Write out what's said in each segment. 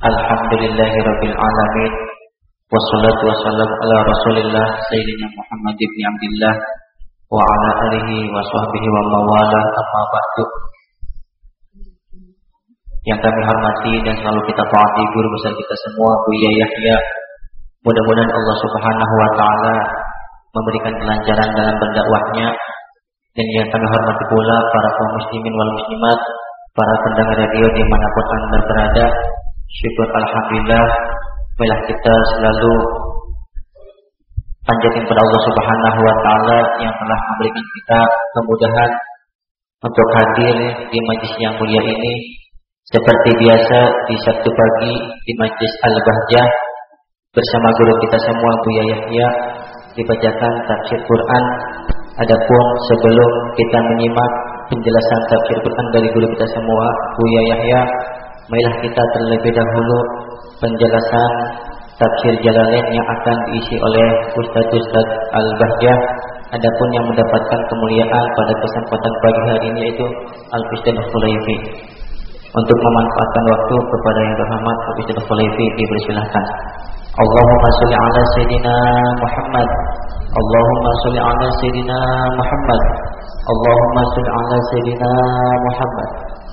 Alhamdulillahirabbil alamin. Wassalatu wassalamu ala Rasulillah sayyidina Muhammad ibn Abdillah wa ala alihi wa sahbihi wa mawala, amma ba'du. Yang kami hormati dan selalu kita taati guru besar kita semua, Buya Yahya. Mudah-mudahan Allah Subhanahu wa taala memberikan kelancaran dalam berdakwahnya. Dan yang kami hormati pula para kaum muslimin wal muslimat, para pendengar radio dimanapun Anda berada. Syukur alhamdulillah, marilah kita selalu panjatkan kepada Allah Subhanahu wa taala yang telah memberikan kita kemudahan untuk hadir di majlis yang mulia ini. Seperti biasa di Sabtu pagi di Majlis Al-Bahjah bersama guru kita semua Buya Yahya dibacakan tafsir Quran. Adapun sebelum kita menyimak penjelasan tafsir Quran dari guru kita semua Buya Yahya, marilah kita terlebih dahulu penjelasan tafsir Jalalain yang akan diisi oleh Ustaz Al-Bahjah. Adapun yang mendapatkan kemuliaan pada kesempatan pagi hari ini yaitu Al-Ustaz Khulaifi. Untuk memanfaatkan waktu kepada yang terhormat Al-Ustaz Khulaifi dipersilahkan. Allahumma sholli ala sayyidina Muhammad. Allahumma sholli ala sayyidina Muhammad. Allahumma sholli ala sayyidina Muhammad.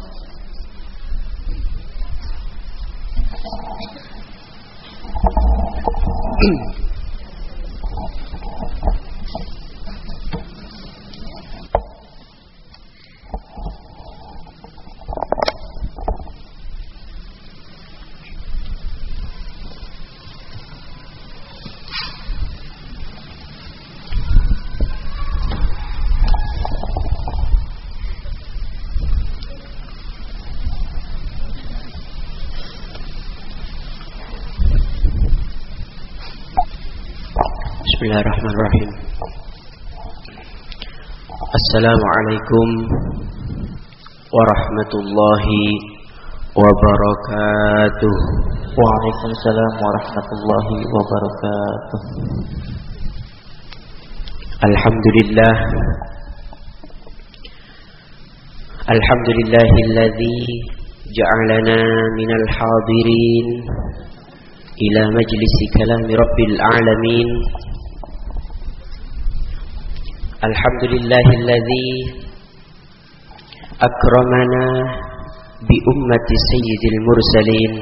Bismillahirrahmanirrahim. Assalamualaikum warahmatullahi wabarakatuh. Waalaikumsalam warahmatullahi wabarakatuh. Alhamdulillah. Alhamdulillahilladzi ja'alana minal hadirin ila majlisi kalami rabbil alamin. Alhamdulillahilladzi akramana bi ummati sayyidil mursalin.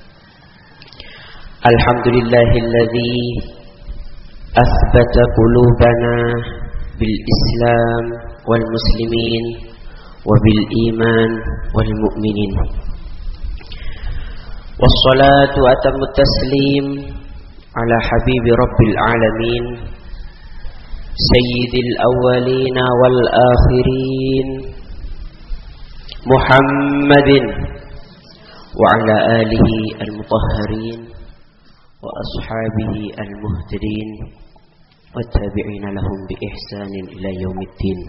Alhamdulillahilladzi athbata qulubana bil islam wal muslimin wa bil iman wal mu'minin. Wassalatu atammu taslim ala habibi rabbil alamin sayyidil awwalina wal akhirin Muhammadin wa ala alihi al-mutahharin wa ashabihi al-muhtadin wa tabi'ina lahum bi ihsanin ila yaumiddin.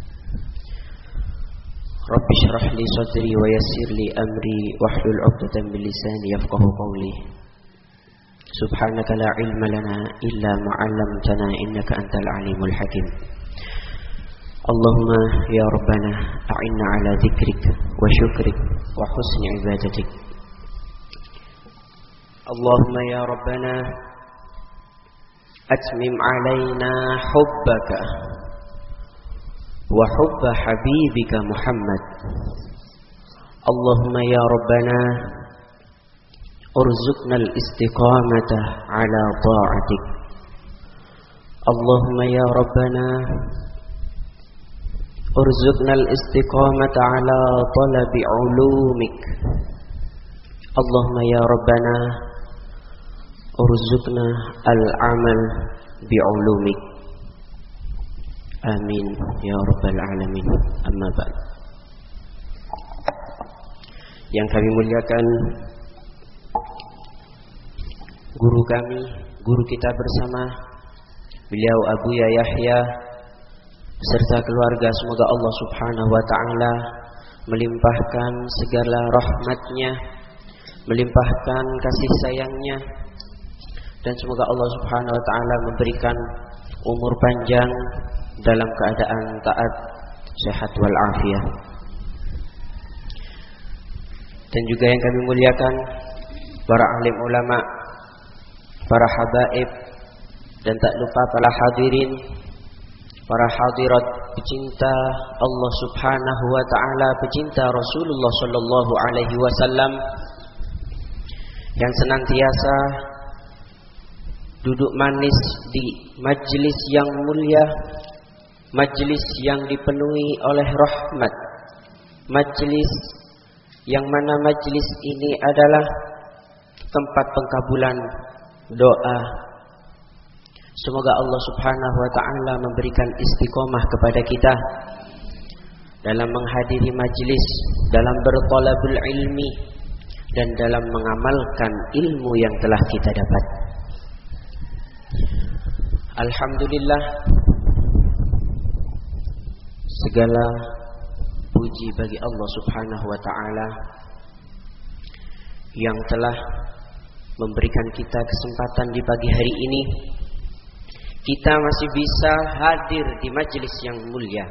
Rabbi shrah li sadri wa yassir li amri wahlul 'uqdatam min lisani yafqahu qawli. Subhanaka la ilma lana illa ma 'allamtana innaka antal alimul hakim. Allahumma ya rabbana a'inna ala dzikrik wa syukrik wa husni ibadatik. Allahumma ya rabbana atmim 'alaina hubbaka wa hubba habibika Muhammad. Allahumma ya rabbana urzuqna al-istiqamata ala ta'atik. Allahumma ya rabbana urzuqna al-istiqamata ala talabi ulumik. Allahumma ya rabbana urzuqna al-amal bi ulumik. Amin ya rabbal alamin. Amma ba'd. Yang kami muliakan guru kami, guru kita bersama, beliau Buya Yahya beserta keluarga, semoga Allah Subhanahu wa taala melimpahkan segala rahmatnya, melimpahkan kasih sayangnya, dan semoga Allah Subhanahu wa taala memberikan umur panjang dalam keadaan taat, sehat wal afiat. Dan juga yang kami muliakan para alim ulama, para habaib, dan tak lupa para hadirin, para hadirat pecinta Allah Subhanahu wa taala, pecinta Rasulullah sallallahu alaihi wasallam yang senantiasa duduk manis di majlis yang mulia, majlis yang dipenuhi oleh rahmat, majlis yang mana majlis ini adalah tempat pengkabulan doa. Semoga Allah Subhanahu wa taala memberikan istiqomah kepada kita dalam menghadiri majlis, dalam berthalabul ilmi, dan dalam mengamalkan ilmu yang telah kita dapat. Alhamdulillah, segala puji bagi Allah Subhanahu wa taala yang telah memberikan kita kesempatan di pagi hari ini. Kita masih bisa hadir di majelis yang mulia.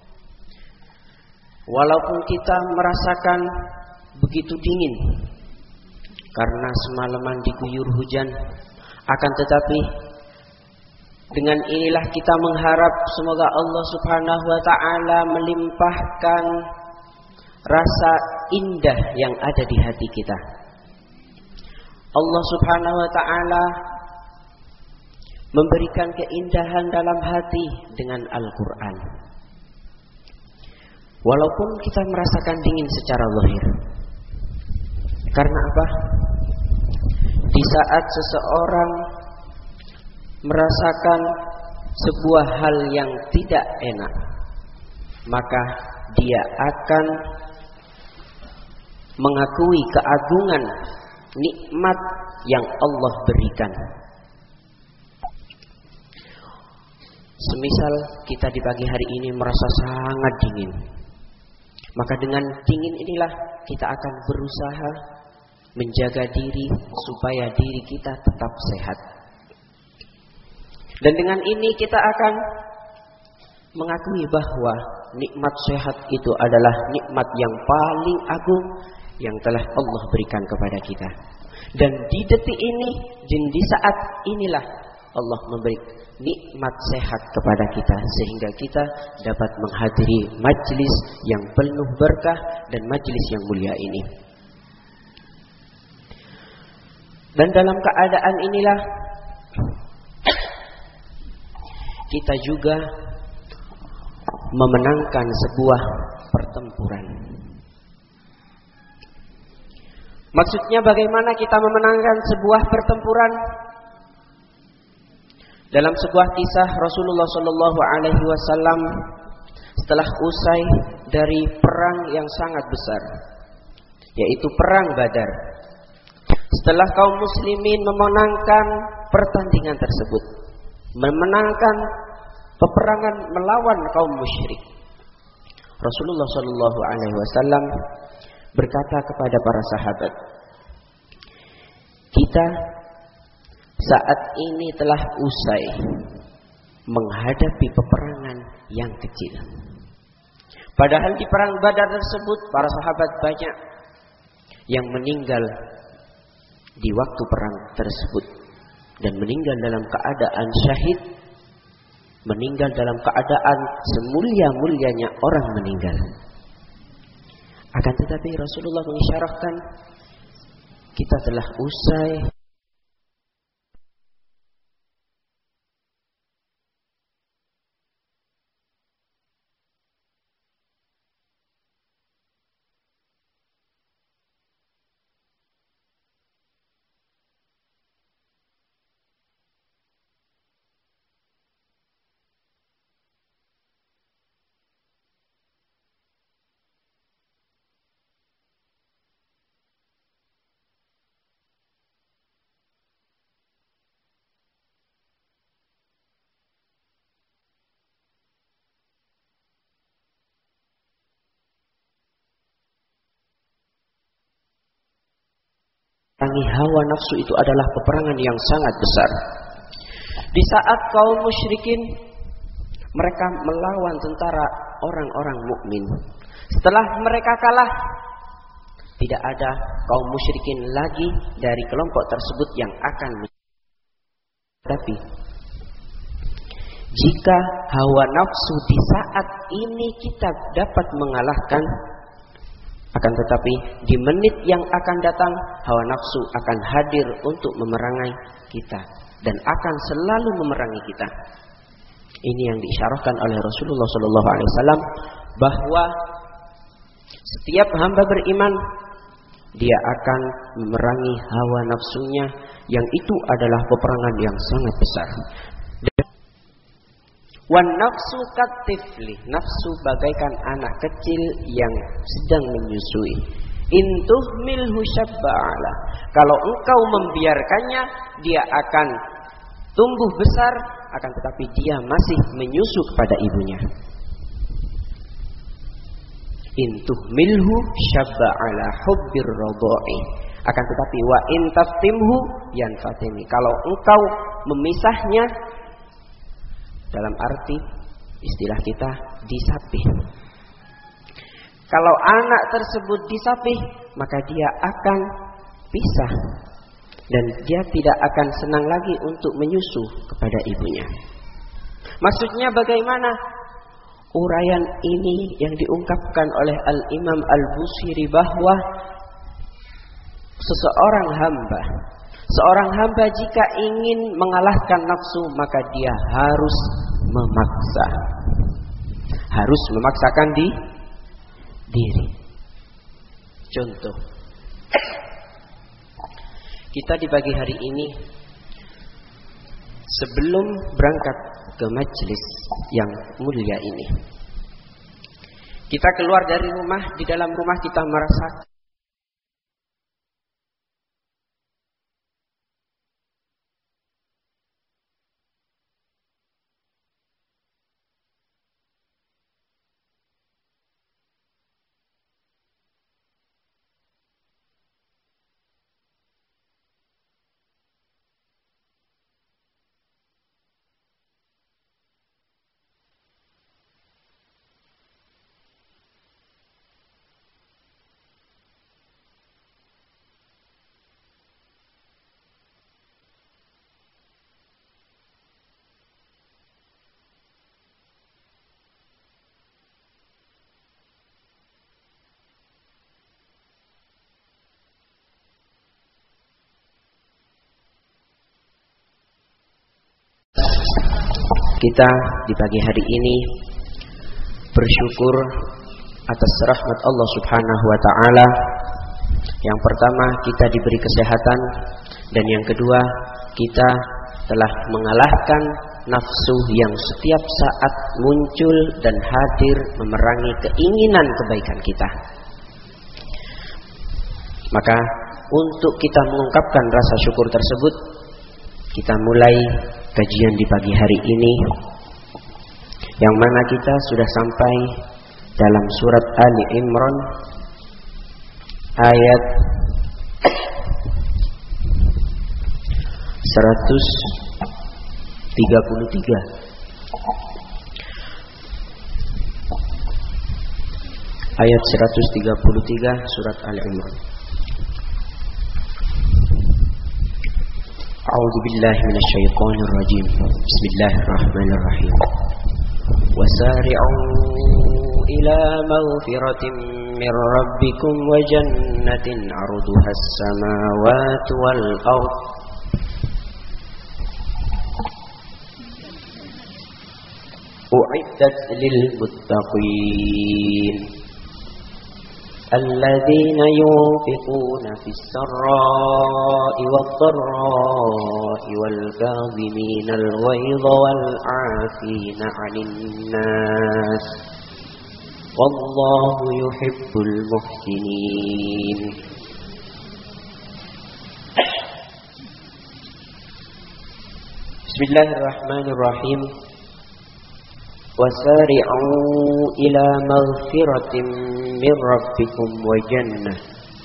Walaupun kita merasakan begitu dingin karena semalaman diguyur hujan, akan tetapi dengan inilah kita mengharap semoga Allah Subhanahu wa taala melimpahkan rasa indah yang ada di hati kita. Allah Subhanahu wa taala memberikan keindahan dalam hati dengan Al-Quran. Walaupun kita merasakan dingin secara zahir. Karena apa? Di saat seseorang merasakan sebuah hal yang tidak enak, maka dia akan mengakui keagungan nikmat yang Allah berikan. Semisal kita di pagi hari ini merasa sangat dingin, maka dengan dingin inilah kita akan berusaha menjaga diri supaya diri kita tetap sehat. Dan dengan ini kita akan mengakui bahwa nikmat sehat itu adalah nikmat yang paling agung yang telah Allah berikan kepada kita. Dan di detik ini, di saat inilah Allah memberi nikmat sehat kepada kita sehingga kita dapat menghadiri majlis yang penuh berkah dan majlis yang mulia ini. Dan dalam keadaan inilah kita juga memenangkan sebuah pertempuran. Maksudnya bagaimana kita memenangkan sebuah pertempuran? Dalam sebuah kisah Rasulullah sallallahu alaihi wasallam setelah usai dari perang yang sangat besar, yaitu perang Badar. Setelah kaum muslimin memenangkan pertandingan tersebut, memenangkan peperangan melawan kaum musyrik, Rasulullah sallallahu alaihi wasallam berkata kepada para sahabat, kita saat ini telah usai menghadapi peperangan yang kecil. Padahal di perang Badar tersebut para sahabat banyak yang meninggal di waktu perang tersebut dan meninggal dalam keadaan syahid, meninggal dalam keadaan semulia-mulianya orang meninggal. Akan tetapi Rasulullah mengisyaratkan kita telah usai hawa nafsu itu adalah peperangan yang sangat besar. Di saat kaum musyrikin mereka melawan tentara orang-orang mukmin, setelah mereka kalah, Tidak ada kaum musyrikin lagi dari kelompok tersebut yang akan. Tapi jika hawa nafsu di saat ini kita dapat mengalahkan, akan tetapi di menit yang akan datang hawa nafsu akan hadir untuk memerangi kita dan akan selalu memerangi kita. Ini yang diisyarahkan oleh Rasulullah SAW bahwa setiap hamba beriman dia akan memerangi hawa nafsunya, yang itu adalah peperangan yang sangat besar. Wan nafsu katifli, nafsu bagaikan anak kecil yang sedang menyusui. Intuh milhu syabba'ala, kalau engkau membiarkannya dia akan tumbuh besar, akan tetapi dia masih menyusu kepada ibunya. Intuh milhu syabba'ala hubbir radha'i, akan tetapi wa intaftimhu yanfatimi, kalau engkau memisahnya, dalam arti istilah kita disapih. Kalau anak tersebut disapih, maka dia akan pisah dan dia tidak akan senang lagi untuk menyusu kepada ibunya. Maksudnya bagaimana? Uraian ini yang diungkapkan oleh Al-Imam Al-Busiri bahwa seorang hamba jika ingin mengalahkan nafsu, maka dia harus memaksakan diri. Contoh, kita di pagi hari ini sebelum berangkat ke majelis yang mulia ini, kita keluar dari rumah, di dalam rumah kita merasa kita di pagi hari ini bersyukur atas rahmat Allah Subhanahu wa taala. Yang pertama, kita diberi kesehatan, dan yang kedua, kita telah mengalahkan nafsu yang setiap saat muncul dan hadir memerangi keinginan kebaikan kita. Maka untuk kita mengungkapkan rasa syukur tersebut, kita mulai kajian di pagi hari ini, yang mana kita sudah sampai dalam surat Ali Imran ayat 133. Ayat 133 surat Ali Imran. A'udzu billahi minasyaitonir rajim. Bismillahirrahmanirrahim. Wasari'u ila maghfiratin min rabbikum wa jannatin 'arduha as-samawati wal ardh u'iddat lil muttaqin الذين ينفقون في السراء والضراء والكاظمين الغيظ والعافين عن الناس والله يحب المحسنين. Bismillahirrahmanirrahim. Wasari'u ila maghfiratin min rabbikum wa jannah.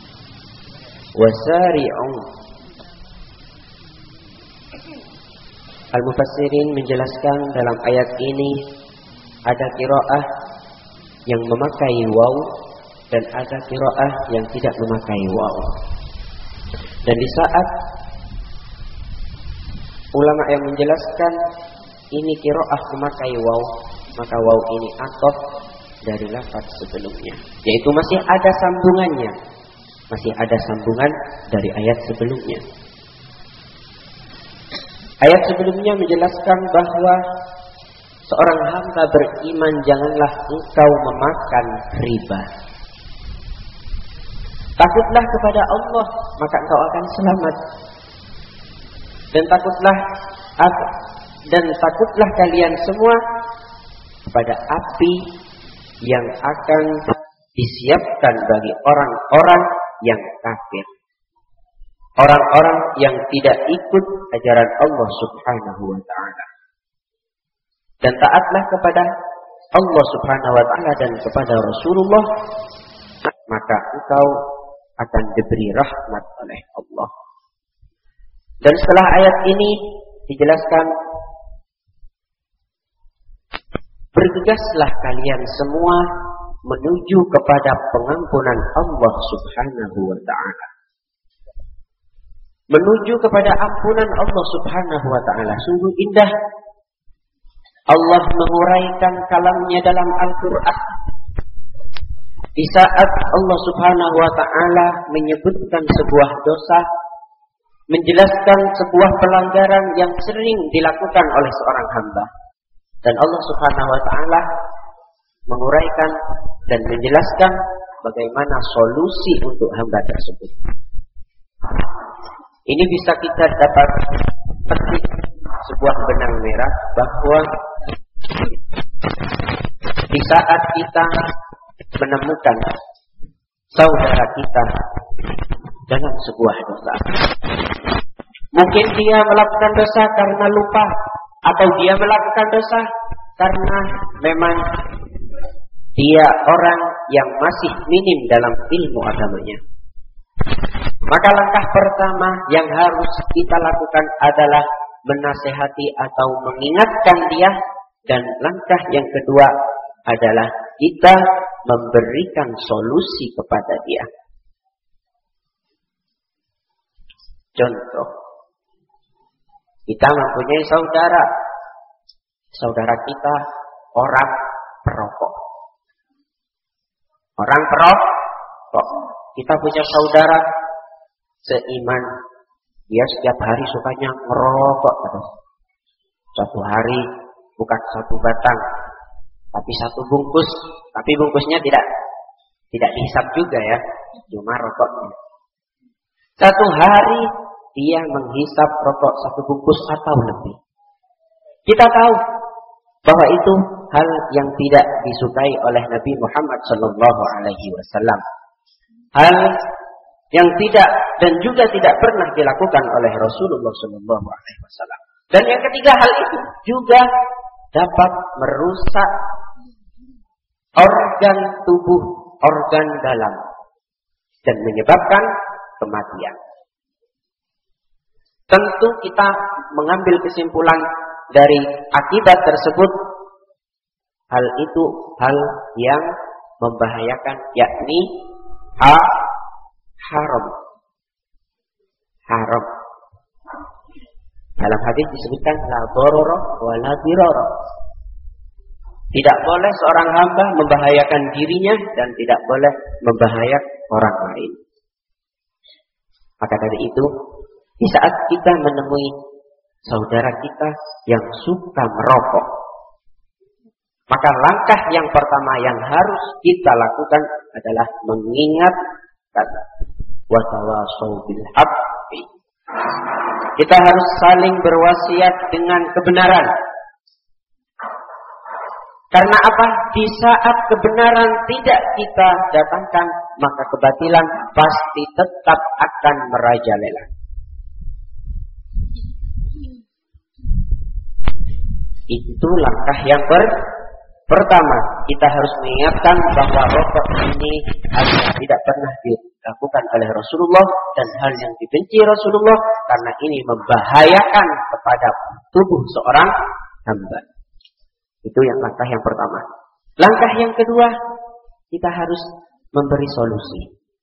Wasari'u, Al-Mufassirin menjelaskan dalam ayat ini ada qiraah yang memakai waw dan ada qiraah yang tidak memakai waw. Dan di saat ulama yang menjelaskan ini qiraah memakai waw, maka waw ini ataf dari lafaz sebelumnya, yaitu masih ada sambungannya, masih ada sambungan dari ayat sebelumnya. Ayat sebelumnya menjelaskan bahwa seorang hamba beriman janganlah engkau memakan riba. Takutlah kepada Allah, maka engkau akan selamat. Dan takutlah kalian semua kepada api yang akan disiapkan bagi orang-orang yang kafir. Orang-orang yang tidak ikut ajaran Allah Subhanahu wa ta'ala. Dan taatlah kepada Allah Subhanahu wa ta'ala dan kepada Rasulullah, maka engkau akan diberi rahmat oleh Allah. Dan setelah ayat ini dijelaskan, bergegaslah kalian semua menuju kepada pengampunan Allah Subhanahu wa ta'ala. Menuju kepada ampunan Allah Subhanahu wa ta'ala. Sungguh indah Allah menguraikan kalamnya dalam Al-Quran. Di saat Allah Subhanahu wa ta'ala menyebutkan sebuah dosa, menjelaskan sebuah pelanggaran yang sering dilakukan oleh seorang hamba, dan Allah Subhanahu wa ta'ala menguraikan dan menjelaskan bagaimana solusi untuk hamba tersebut. Ini bisa kita dapat petik sebuah benang merah bahwa di saat kita menemukan saudara kita dalam sebuah dosa, mungkin dia melakukan dosa karena lupa, atau dia melakukan dosa karena memang dia orang yang masih minim dalam ilmu agamanya. Maka langkah pertama yang harus kita lakukan adalah menasehati atau mengingatkan dia, dan langkah yang kedua adalah kita memberikan solusi kepada dia. Contoh, kita mempunyai saudara kita orang perokok. Orang perokok. Kita punya saudara seiman, dia setiap hari sukanya merokok terus. Suatu hari bukan satu batang, tapi satu bungkus. Tapi bungkusnya tidak dihisap juga ya, cuma rokoknya. Satu hari dia menghisap rokok satu bungkus atau lebih. Kita tahu bahwa itu hal yang tidak disukai oleh Nabi Muhammad SAW. Hal yang tidak dan juga tidak pernah dilakukan oleh Rasulullah SAW. Dan yang ketiga, hal itu juga dapat merusak organ tubuh, organ dalam, dan menyebabkan kematian. Tentu kita mengambil kesimpulan dari akibat tersebut, hal itu hal yang membahayakan, yakni haram. Dalam hadis disebutkan la darara wa la dirara. Tidak boleh seorang hamba membahayakan dirinya dan tidak boleh membahayakan orang lain. Maka dari itu, di saat kita menemui saudara kita yang suka merokok, maka langkah yang pertama yang harus kita lakukan adalah mengingatkan wa tawasau bil haqqi. Kita harus saling berwasiat dengan kebenaran. Karena apa? Di saat kebenaran tidak kita datangkan, maka kebatilan pasti tetap akan merajalela. Itu langkah yang pertama. Kita harus mengingatkan bahwa rokok ini hal yang tidak pernah dilakukan oleh Rasulullah dan hal yang dibenci Rasulullah, karena ini membahayakan kepada tubuh seorang hamba. Itu yang langkah yang pertama. Langkah yang kedua, kita harus memberi solusi.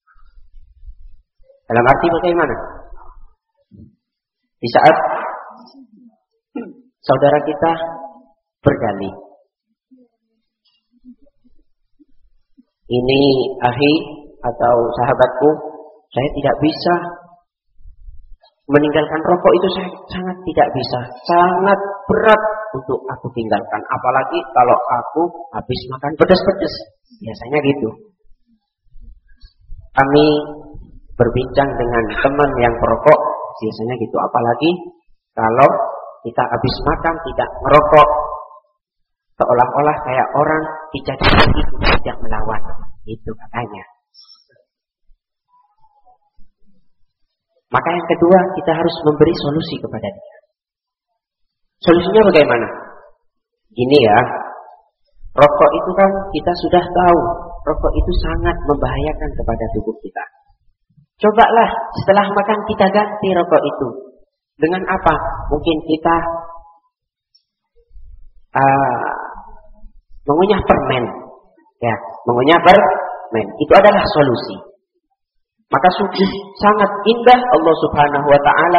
Dalam arti bagaimana? Di saat saudara kita berdalih, ini akhi atau sahabatku, saya tidak bisa meninggalkan rokok itu, saya sangat tidak bisa, sangat berat untuk aku tinggalkan. Apalagi kalau aku habis makan pedas-pedas, biasanya gitu. Kami berbincang dengan teman yang perokok, biasanya gitu. Apalagi kalau kita habis makan tidak merokok, seolah-olah kayak orang dicaci itu tidak melawan, itu katanya. Maka yang kedua, kita harus memberi solusi kepada dia. Solusinya bagaimana? Gini ya, rokok itu kan kita sudah tahu, rokok itu sangat membahayakan kepada tubuh kita. Cobalah setelah makan kita ganti rokok itu. Dengan apa? Mungkin kita mengunyah permen. Ya, mengunyah permen. Itu adalah solusi. Maka sungguh sangat indah Allah Subhanahu wa ta'ala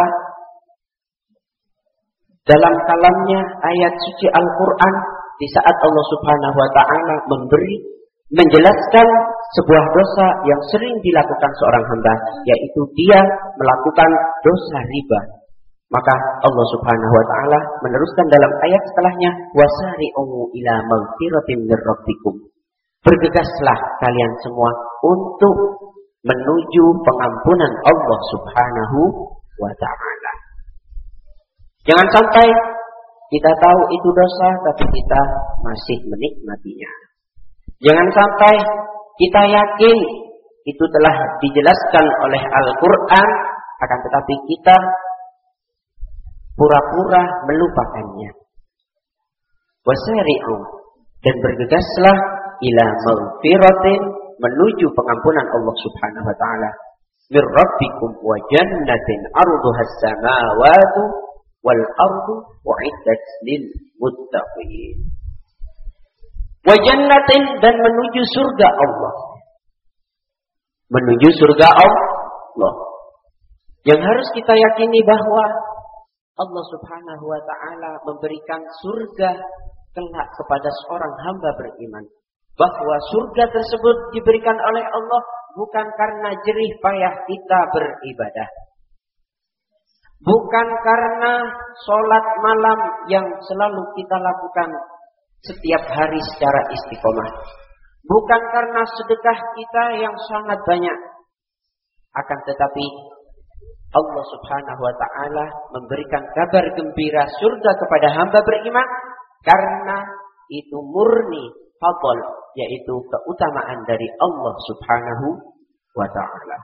dalam kalamnya ayat suci Al-Quran, di saat Allah Subhanahu wa ta'ala menjelaskan sebuah dosa yang sering dilakukan seorang hamba, yaitu dia melakukan dosa riba. Maka Allah Subhanahu wa ta'ala meneruskan dalam ayat setelahnya, wasari'u ila maghfiratin mir rabbikum. Bergegaslah kalian semua untuk menuju pengampunan Allah Subhanahu wa ta'ala. Jangan sampai kita tahu itu dosa tapi kita masih menikmatinya. Jangan sampai kita yakin itu telah dijelaskan oleh Al-Quran, akan tetapi kita pura-pura melupakannya. Wasari'u, dan bergegaslah ila maghfiratin, menuju pengampunan Allah Subhanahu wa ta'ala, mir rabbikum wa jannatin arduha as-samawati wal ardu u'iddat lil muttaqin. Wa jannatin, dan menuju surga Allah. Menuju surga Allah. Yang harus kita yakini bahwa Allah Subhanahu wa ta'ala memberikan surga kelak kepada seorang hamba beriman. Bahwa surga tersebut diberikan oleh Allah bukan karena jerih payah kita beribadah. Bukan karena sholat malam yang selalu kita lakukan setiap hari secara istiqomah. Bukan karena sedekah kita yang sangat banyak. Akan tetapi Allah Subhanahu wa ta'ala memberikan kabar gembira surga kepada hamba beriman karena itu murni fadl, yaitu keutamaan dari Allah Subhanahu wa ta'ala.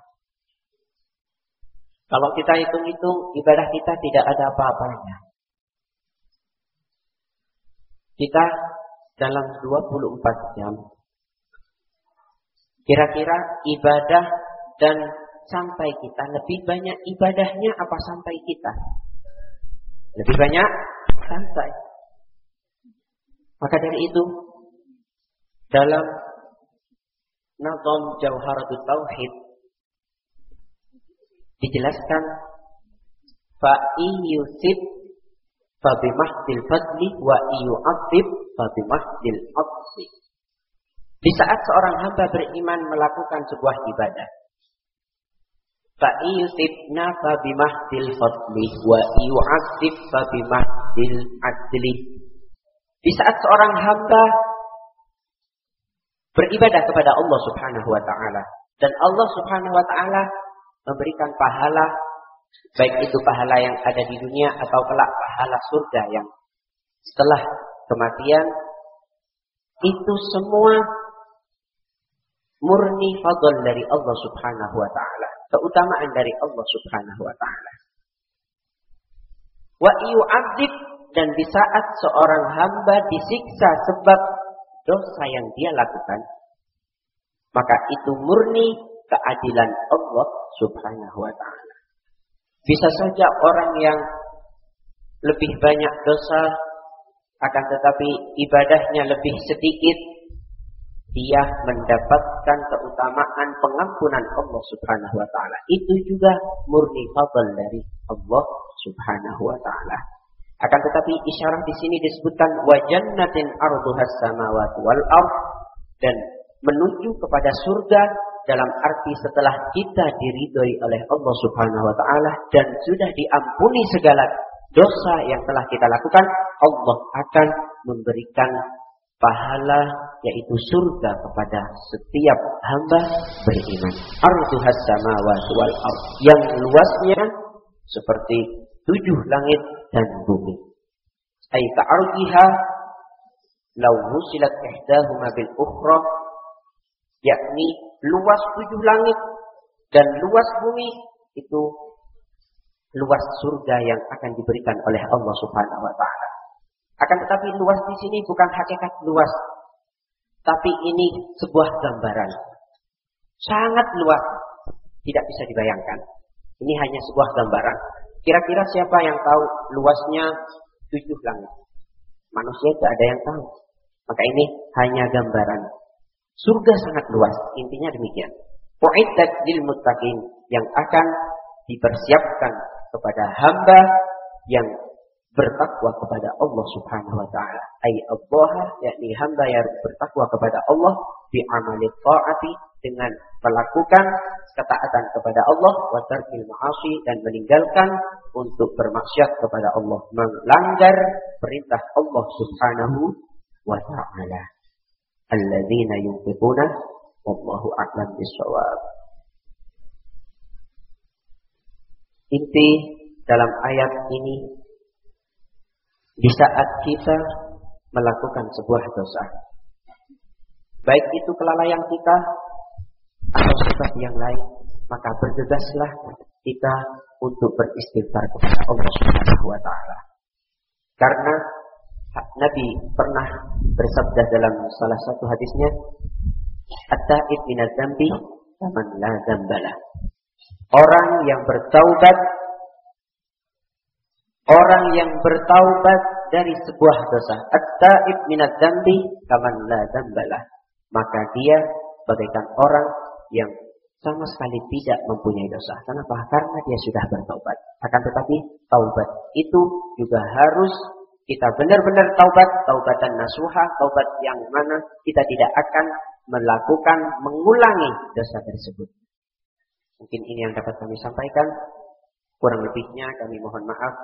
Kalau kita hitung-hitung, ibadah kita tidak ada apa-apanya. Kita dalam 24 jam, kira-kira ibadah dan santai kita, lebih banyak ibadahnya apa santai kita? Lebih banyak santai. Maka dari itu, dalam Nazam Jawharatul Tauhid dijelaskan, fa iyusib fa bimahdil fadli wa iyu'adzib fa bimahdil adzi. Di saat seorang hamba beriman melakukan sebuah ibadah, fa iyusibna fa bimahdil fadli wa iyu'adzib fa bimahdil adli. Di saat seorang hamba beribadah kepada Allah Subhanahu wa ta'ala, dan Allah Subhanahu wa ta'ala memberikan pahala, baik itu pahala yang ada di dunia atau kelak pahala surga yang setelah kematian, itu semua murni fadl dari Allah Subhanahu wa ta'ala, keutamaan dari Allah Subhanahu wa ta'ala. Wa yu'adzib, dan di saat seorang hamba disiksa sebab dosa yang dia lakukan, maka itu murni keadilan Allah Subhanahu wa ta'ala. Bisa saja orang yang lebih banyak dosa, akan tetapi ibadahnya lebih sedikit, dia mendapatkan keutamaan pengampunan Allah Subhanahu wa taala. Itu juga murni fadl dari Allah Subhanahu wa taala. Akan tetapi isyarah di sini disebutkan wa jannatin arduhas samawati wal ardh, dan menuju kepada surga dalam arti setelah kita diridhoi oleh Allah Subhanahu wa taala dan sudah diampuni segala dosa yang telah kita lakukan, Allah akan memberikan pahala yaitu surga kepada setiap hamba beriman. Arduhas samawati wal ardh, yang luasnya seperti 7 langit dan bumi. Ay ka'ardiha law nusilat ihdahuma bil ukhra, yakni luas 7 langit dan luas bumi itu luas surga yang akan diberikan oleh Allah Subhanahu wa taala. Akan tetapi luas di sini bukan hakikat luas, tapi ini sebuah gambaran. Sangat luas, tidak bisa dibayangkan. Ini hanya sebuah gambaran. Kira-kira siapa yang tahu luasnya 7 langit? Manusia tidak ada yang tahu. Maka ini hanya gambaran. Surga sangat luas, intinya demikian. Uiddat lil muttaqin, yang akan dipersiapkan kepada hamba yang bertakwa kepada Allah Subhanahu wa taala. Ai Allah, yakni hamba yang bertakwa kepada Allah bi amali taati, dengan melakukan ketaatan kepada Allah, wa tarkil ma'asi, dan meninggalkan untuk bermaksiat kepada Allah, melanggar perintah Allah Subhanahu wa taala. Alladzina yunfiquna wallahu a'lam bissawab. Inti dalam ayat ini, di saat kita melakukan sebuah dosa, baik itu kelalaian kita atau sebab yang lain, maka bergegaslah kita untuk beristighfar kepada Allah Subhanahu wa taala. Karena Nabi pernah bersabda dalam salah satu hadisnya, at-ta'ib minadz dzambi kaman la dzambalah. Orang yang bertaubat dari sebuah dosa, at-ta'ib minadz dzambi kaman la dzambalah, maka dia bagaikan orang yang sama sekali tidak mempunyai dosa. Kenapa? Karena dia sudah bertaubat. Akan tetapi taubat itu juga harus kita benar-benar taubat, taubatan nasuha, taubat yang mana kita tidak akan mengulangi dosa tersebut. Mungkin ini yang dapat kami sampaikan. Kurang lebihnya kami mohon maaf.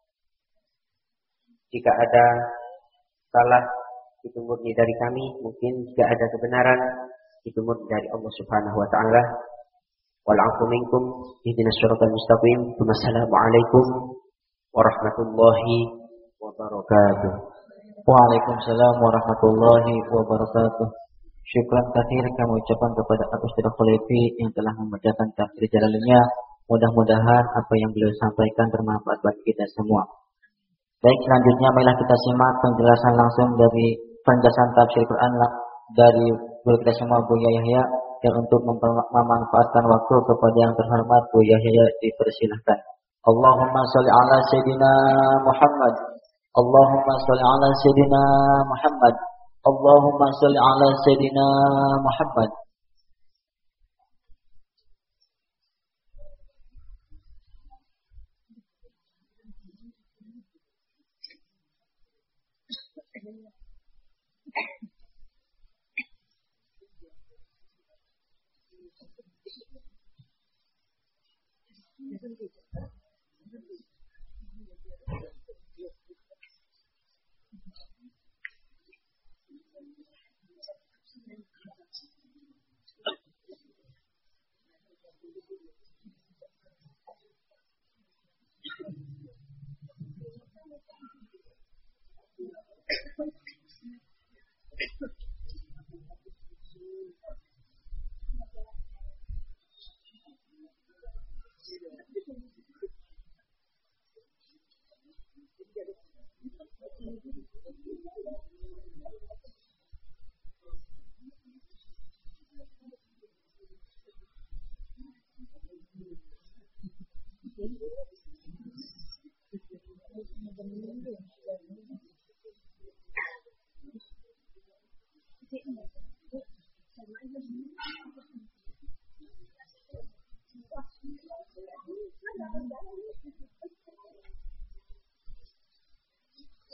Jika ada salah, itu murni dari kami. Mungkin jika ada kebenaran, itu murni dari Allah Subhanahu wa taala. Wal 'afwu minkum, ihdinas siratal mustaqim. Wassalamualaikum warahmatullahi wabarakatuh. Waalaikumsalam warahmatullahi wabarakatuh. Syukran katsir kami ucapkan kepada Ustaz Khalifi yang telah membacakan tafsir Jalalainnya. Mudah-mudahan apa yang beliau sampaikan bermanfaat bagi kita semua. Baik, selanjutnya marilah kita simak penjelasan langsung dari penjelasan tafsir Quran dari guru kita semua, Buya Yahya, yang untuk memanfaatkan waktu kepada yang terhormat Buya Yahya dipersilahkan. Allahumma sholli ala sayyidina Muhammad. Allahumma sholli ala sayyidina Muhammad. Allahumma sholli ala sayyidina Muhammad.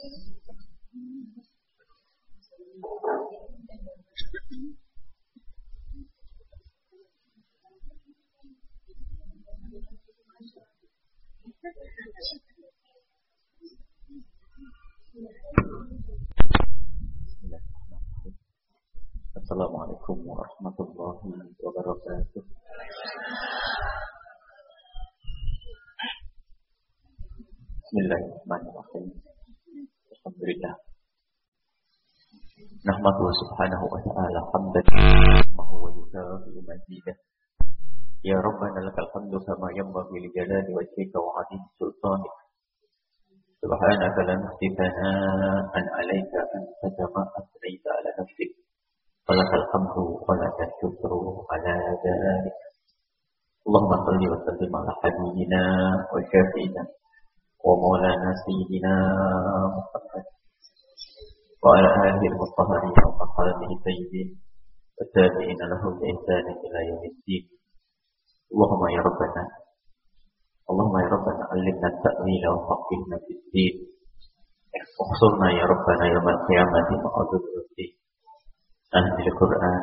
Assalamualaikum warahmatullahi wabarakatuh. Bismillahirrahmanirrahim. Alhamdulillah. Nahmaduhu subhanahu wa ta'ala hamdan wa yukafi'u mazidah. Ya Rabbana lakal hamdu kama yanbaghi li jalali wajhika wa 'azimi sultanik. Subhanaka la nuhsi thana'an 'alaika anta kama athnayta 'ala nafsik. Walakal hamdu wa lakal syukru 'ala dzalik. Allahumma shalli wa sallim 'ala habibina wa syafi'ina wa maulana sayyidina Muhammad wa 'ala alihi al-mutahharin wa ashabihi tayyibin wa tabi'ina lahum bi ihsan ila yaumiddin. Allahumma ya Rabbana allimna at-ta'wil wa faqihna fid-din. Ihsurna ya Rabbana yawmal qiyamati ma'a dzurriyyati ahli al-Qur'an.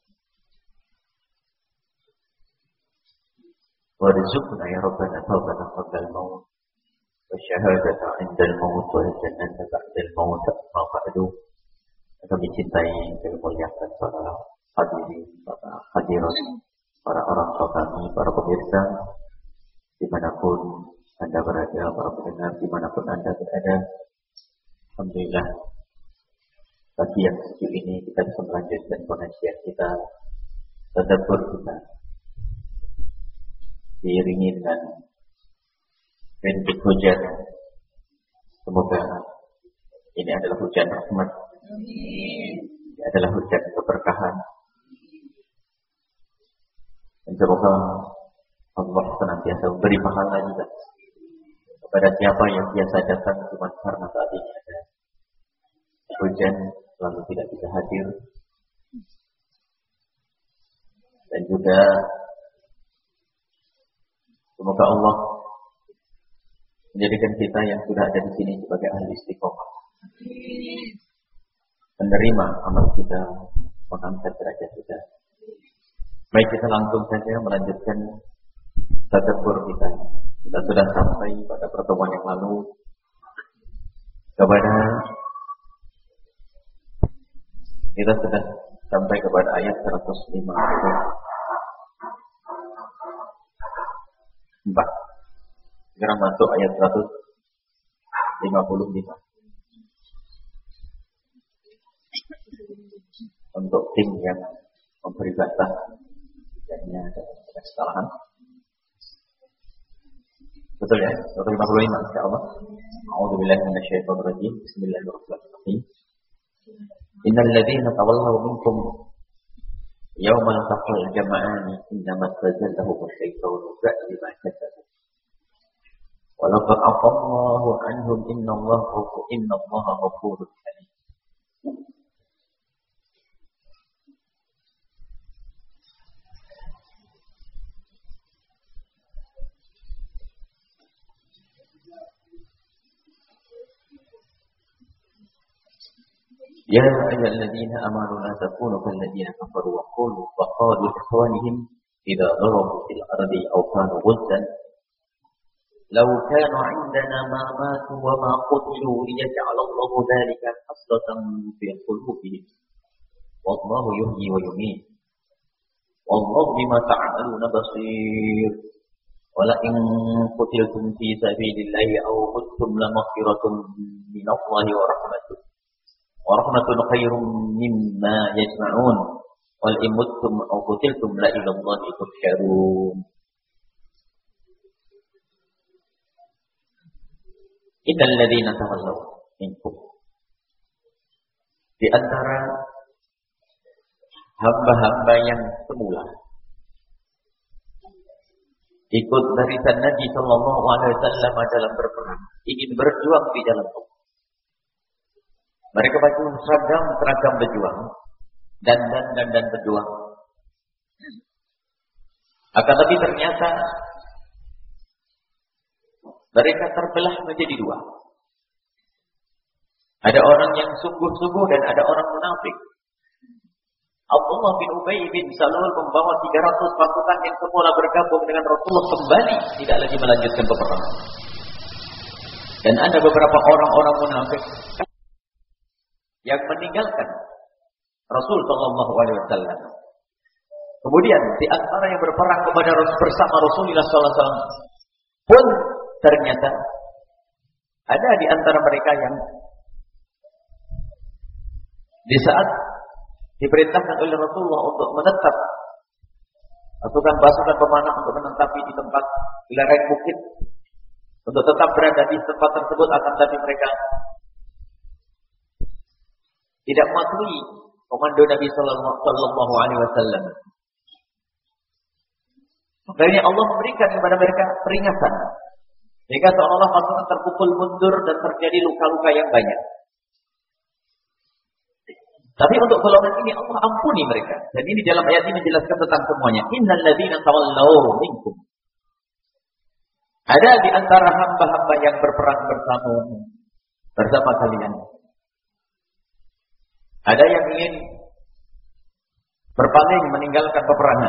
Warzuqna ya Rabbana tawbatan qabla al-maut wa syahadatan 'inda al-maut wa jannatan ba'da al-maut. Ma ba'du. Kami cintai dan muliakan para hadirin, para hadirat, para orang tua kami, para pemirsa, dimanapun Anda berada, para pendengar dimanapun Anda berada. Alhamdulillah, pagi yang sejuk ini kita bisa melanjutkan pengajian kita, tadabbur kita, diiringi dengan rintik hujan. Semoga ini adalah hujan rahmat, ini adalah hujan keberkahan. Dan semoga Allah senantiasa memberi pahala juga kepada siapa yang biasa datang cuma karena saat ini ada hujan lalu tidak bisa hadir. Dan juga semoga Allah menjadikan kita yang sudah ada di sini sebagai ahli istiqomah, menerima amal kita, mengangkat derajat kita. Baik, kita langsung saja melanjutkan tadabbur kita. Kita sudah sampai pada pertemuan yang lalu kita sudah sampai kepada ayat 154. Sekarang masuk ayat 155. Untuk tim yang memberi batas jadinya ada kesalahan. Betul ya? 155 insyaallah. A'udzubillahi minasyaitonir rajim. Bismillahirrahmanirrahim. Innal ladzina tawallaw minkum yawmal taqal jama'ani innama tazallahum asy-syaitanu ba'da kasabu. Wa laqad 'afallahu 'anhum innallaha ghafurur halim. Ya ayyuhalladzina amanu la takunu kalladzina kafaru wa qalu ikhwanihim idza darabu fil ardi aw kanu ghullan law kanu 'indana ma matu wa ma qutilu liyaj'ala Allahu dhalika hasratan fi qulubihim wallahu yuhyi wa yumiit wallahu bima ta'maluna basir wa la in qutiltum fi sabilillahi aw muttum la maghfiratun minallahi wa rahmatun wa rahmatun khairum mimma yajma'un wal in muttum aw qutiltum la ila Allahi tuhsyarun. Innal ladzina tawallaw minkum, di antara hamba-hamba yang semula ikut barisan Nabi sallallahu alaihi wasallam dalam berperang, ingin berjuang di jalan Allah. Mereka baju seragam berjuang, dan berjuang. Akan tapi ternyata mereka terbelah menjadi dua. Ada orang yang sungguh-sungguh dan ada orang munafik. Abdullah bin Ubay bin Salul membawa 300 pasukan yang semula bergabung dengan Rasulullah kembali tidak lagi melanjutkan peperangan. Dan ada beberapa orang-orang munafik yang meninggalkan Rasul sallallahu alaihi wasallam. Kemudian di antara yang berperang kepada bersama Rasulullah sallallahu alaihi wasallam pun ternyata ada di antara mereka yang di saat diperintahkan oleh Rasulullah untuk menetap pasukan pemanah untuk menetapi di tempat lereng bukit untuk tetap berada di tempat tersebut, akan tapi mereka tidak mematuhi komando Nabi sallallahu alaihi wasallam. Makanya Allah memberikan kepada mereka peringatan. Mereka seolah-olah pasukan terpukul mundur dan terjadi luka-luka yang banyak. Tapi untuk golongan ini Allah ampuni mereka. Dan ini dalam ayat ini menjelaskan tentang semuanya. Innal ladzina tawallaw minkum. Ada di antara hamba-hamba yang berperang bersama kalian. Ada yang ingin berpaling meninggalkan peperangan.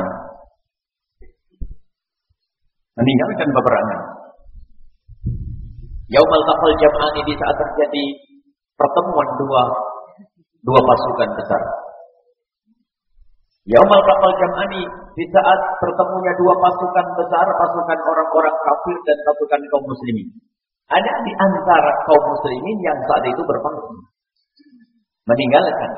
Yaumal taqal jam'ani, di saat terjadi pertemuan dua pasukan besar. Yaumal taqal jam'ani, di saat bertemunya dua pasukan besar, pasukan orang-orang kafir dan pasukan kaum muslimin. Ada di antara kaum muslimin yang saat itu berpaling, meninggalkan.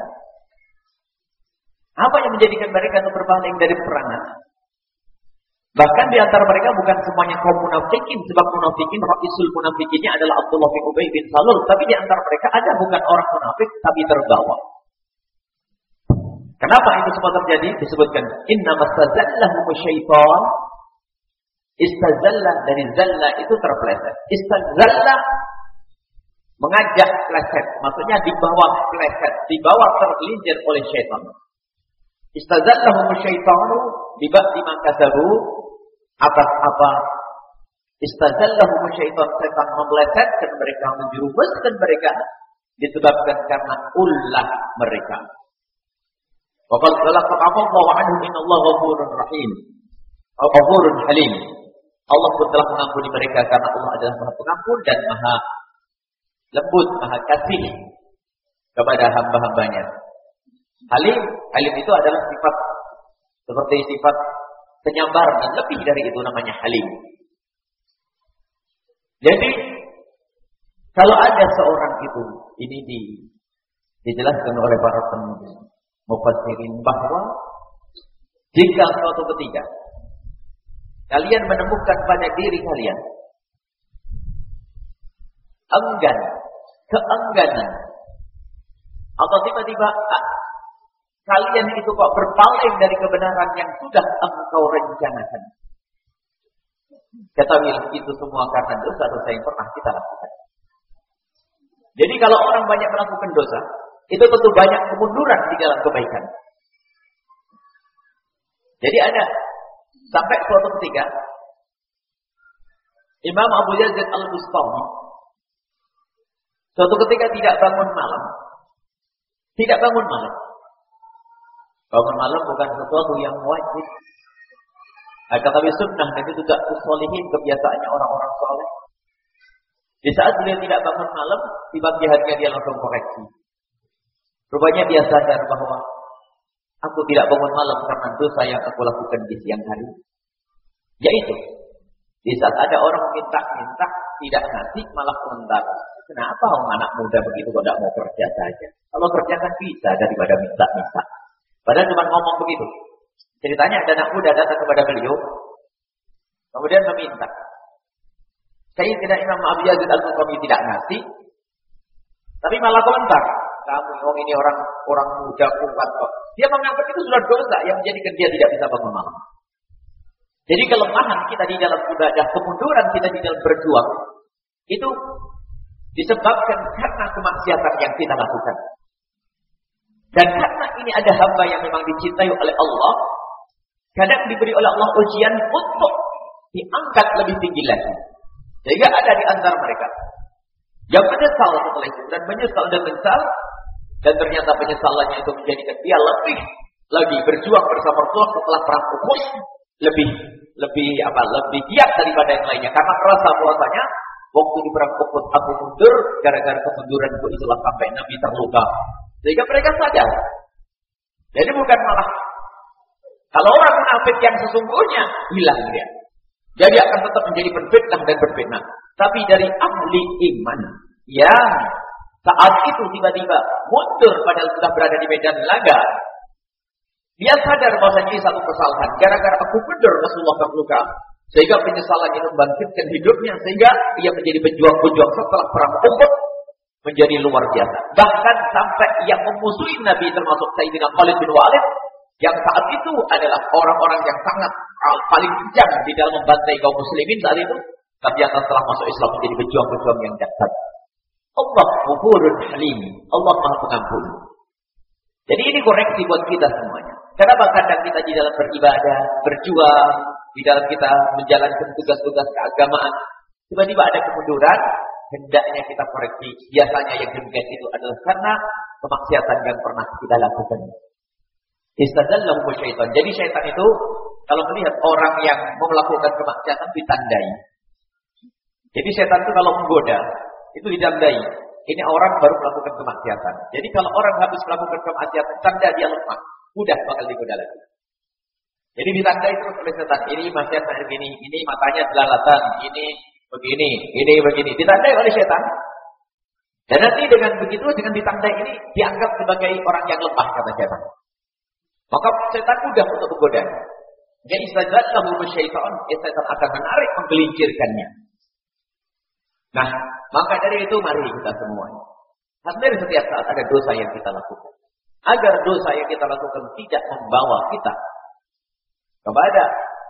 Apa yang menjadikan mereka itu berpaling dari peperangan? Bahkan di antara mereka bukan semuanya kaum munafikin, sebab munafikin, ra'isul munafikinnya adalah Abdullah bin Ubay bin Salul. Tapi di antara mereka ada bukan orang munafik, tapi terbawa. Kenapa itu semua terjadi? Disebutkan, innamastazallahum syaitan. Istazallah, dari zallah itu terpeleset. Istazallah, mengajak pleset. Maksudnya di bawah pleset, di bawah tergelincir oleh syaitan. Istazallahum syaitanu biba'di ma kasabu, atas apa istazallahum syaitan, setan memelesetkan mereka, menjerumuskan mereka disebabkan karena ulah mereka. Wa qad Allahu anhum innallaha ghafurur rahim, ghafurun halim. Allah pun telah mengampuni mereka karena Allah adalah Maha Pengampun dan Maha lembut, Maha kasih kepada hamba-hambanya. Halim itu adalah sifat seperti sifat penyabar, dan lebih dari itu namanya halim. Jadi kalau ada seorang itu, ini dijelaskan oleh para mufassirin bahwa jika suatu ketika kalian menemukan pada diri kalian keengganan, atau tiba-tiba kalian itu kok berpaling dari kebenaran yang sudah engkau rencanakan, ketahuilah itu semua karena dosa-dosa yang pernah kita lakukan. Jadi kalau orang banyak melakukan dosa, itu tentu banyak kemunduran di dalam kebaikan. Jadi ada sampai suatu ketika Imam Abu Yazid Al-Bustami suatu ketika tidak bangun malam. Bangun malam bukan sesuatu yang wajib. Akan tapi sunnah, dan itu juga sholihin, kebiasaannya orang-orang soleh. Di saat beliau tidak bangun malam, di pagi harinya dia langsung koreksi. Rupanya dia sadar bahwa aku tidak bangun malam karena dosa yang aku lakukan di siang hari. Yaitu, di saat ada orang minta, tidak ngasih, malah sementara. Kenapa orang anak muda begitu kok tidak mau kerja saja? Kalau kerja kan bisa daripada minta. Padahal cuma ngomong begitu. Ceritanya ada anak muda datang kepada beliau, kemudian meminta. Saya tidak Imam Abu Yazid Al-Bustami tidak ngasih, tapi malah komentar. Kamu ini orang muda kuat kok. Dia menganggap itu sudah dosa yang menjadikan dia tidak bisa bangun malam. Jadi kelemahan kita di dalam ibadah, kemunduran kita di dalam berjuang, itu disebabkan karena kemaksiatan yang kita lakukan. Dan karena ini ada hamba yang memang dicintai oleh Allah, kadang diberi oleh Allah ujian untuk diangkat lebih tinggi lagi. Sehingga ada di antara mereka Yang menyesal setelah itu dan menyesal dan menyesal, dan ternyata penyesalannya itu menjadikan dia lebih lagi berjuang bersama Rasulullah setelah perang Uhud, lebih giat daripada yang lainnya karena merasa bahwasanya waktu di perang Uhud aku mundur gara-gara kemunduran itulah sampai Nabi terluka. Sehingga mereka sadar. Jadi bukan malah kalau orang munafik yang sesungguhnya hilang dia. Jadi akan tetap menjadi berfitnah dan berfitnah. Tapi dari ahli iman yang saat itu tiba-tiba mundur padahal sudah berada di medan laga. Dia sadar bahwa ini satu kesalahan. Gara-gara aku mundur Rasulullah terluka. Sehingga penyesalan itu membangkitkan hidupnya. Sehingga ia menjadi pejuang-pejuang setelah perang Uhud. Menjadi luar biasa. Bahkan sampai yang memusuhi Nabi termasuk Sayyidina Khalid bin Walid. Yang saat itu adalah orang-orang yang sangat paling kejam di dalam membantai kaum muslimin saat itu. Tapi yang setelah masuk Islam menjadi pejuang-pejuang yang dahsyat. Allah Ghafurun Halim. Allah Maha Pengampun. Jadi ini koreksi buat kita semuanya. Kenapa kadang kita di dalam beribadah, berjuang, di dalam kita menjalankan tugas-tugas keagamaan, tiba-tiba ada kemunduran, hendaknya kita koreksi. Biasanya yang demikian itu adalah karena kemaksiatan yang pernah kita lakukan. Istadzallahu syaitan. Jadi syaitan itu kalau melihat orang yang melakukan kemaksiatan ditandai. Jadi syaitan itu kalau menggoda, itu ditandai. Ini orang baru melakukan kemaksiatan. Jadi kalau orang habis melakukan kemaksiatan, tanda dia lemah. Mudah bakal digoda lagi. Jadi ditandai terus oleh setan. Ini maksiat begini, ini matanya jelalatan, ini begini. Ditandai oleh setan. Dan nanti dengan begitu, dengan ditandai ini, dianggap sebagai orang yang lemah, kata setan. Maka setan mudah untuk menggoda. Jadi istadzallahu syaitan, setan akan menarik, menggelincirkannya. Nah, maka dari itu mari kita semuanya. Hampir setiap saat ada dosa yang kita lakukan. Agar dosa yang kita lakukan tidak membawa kita kepada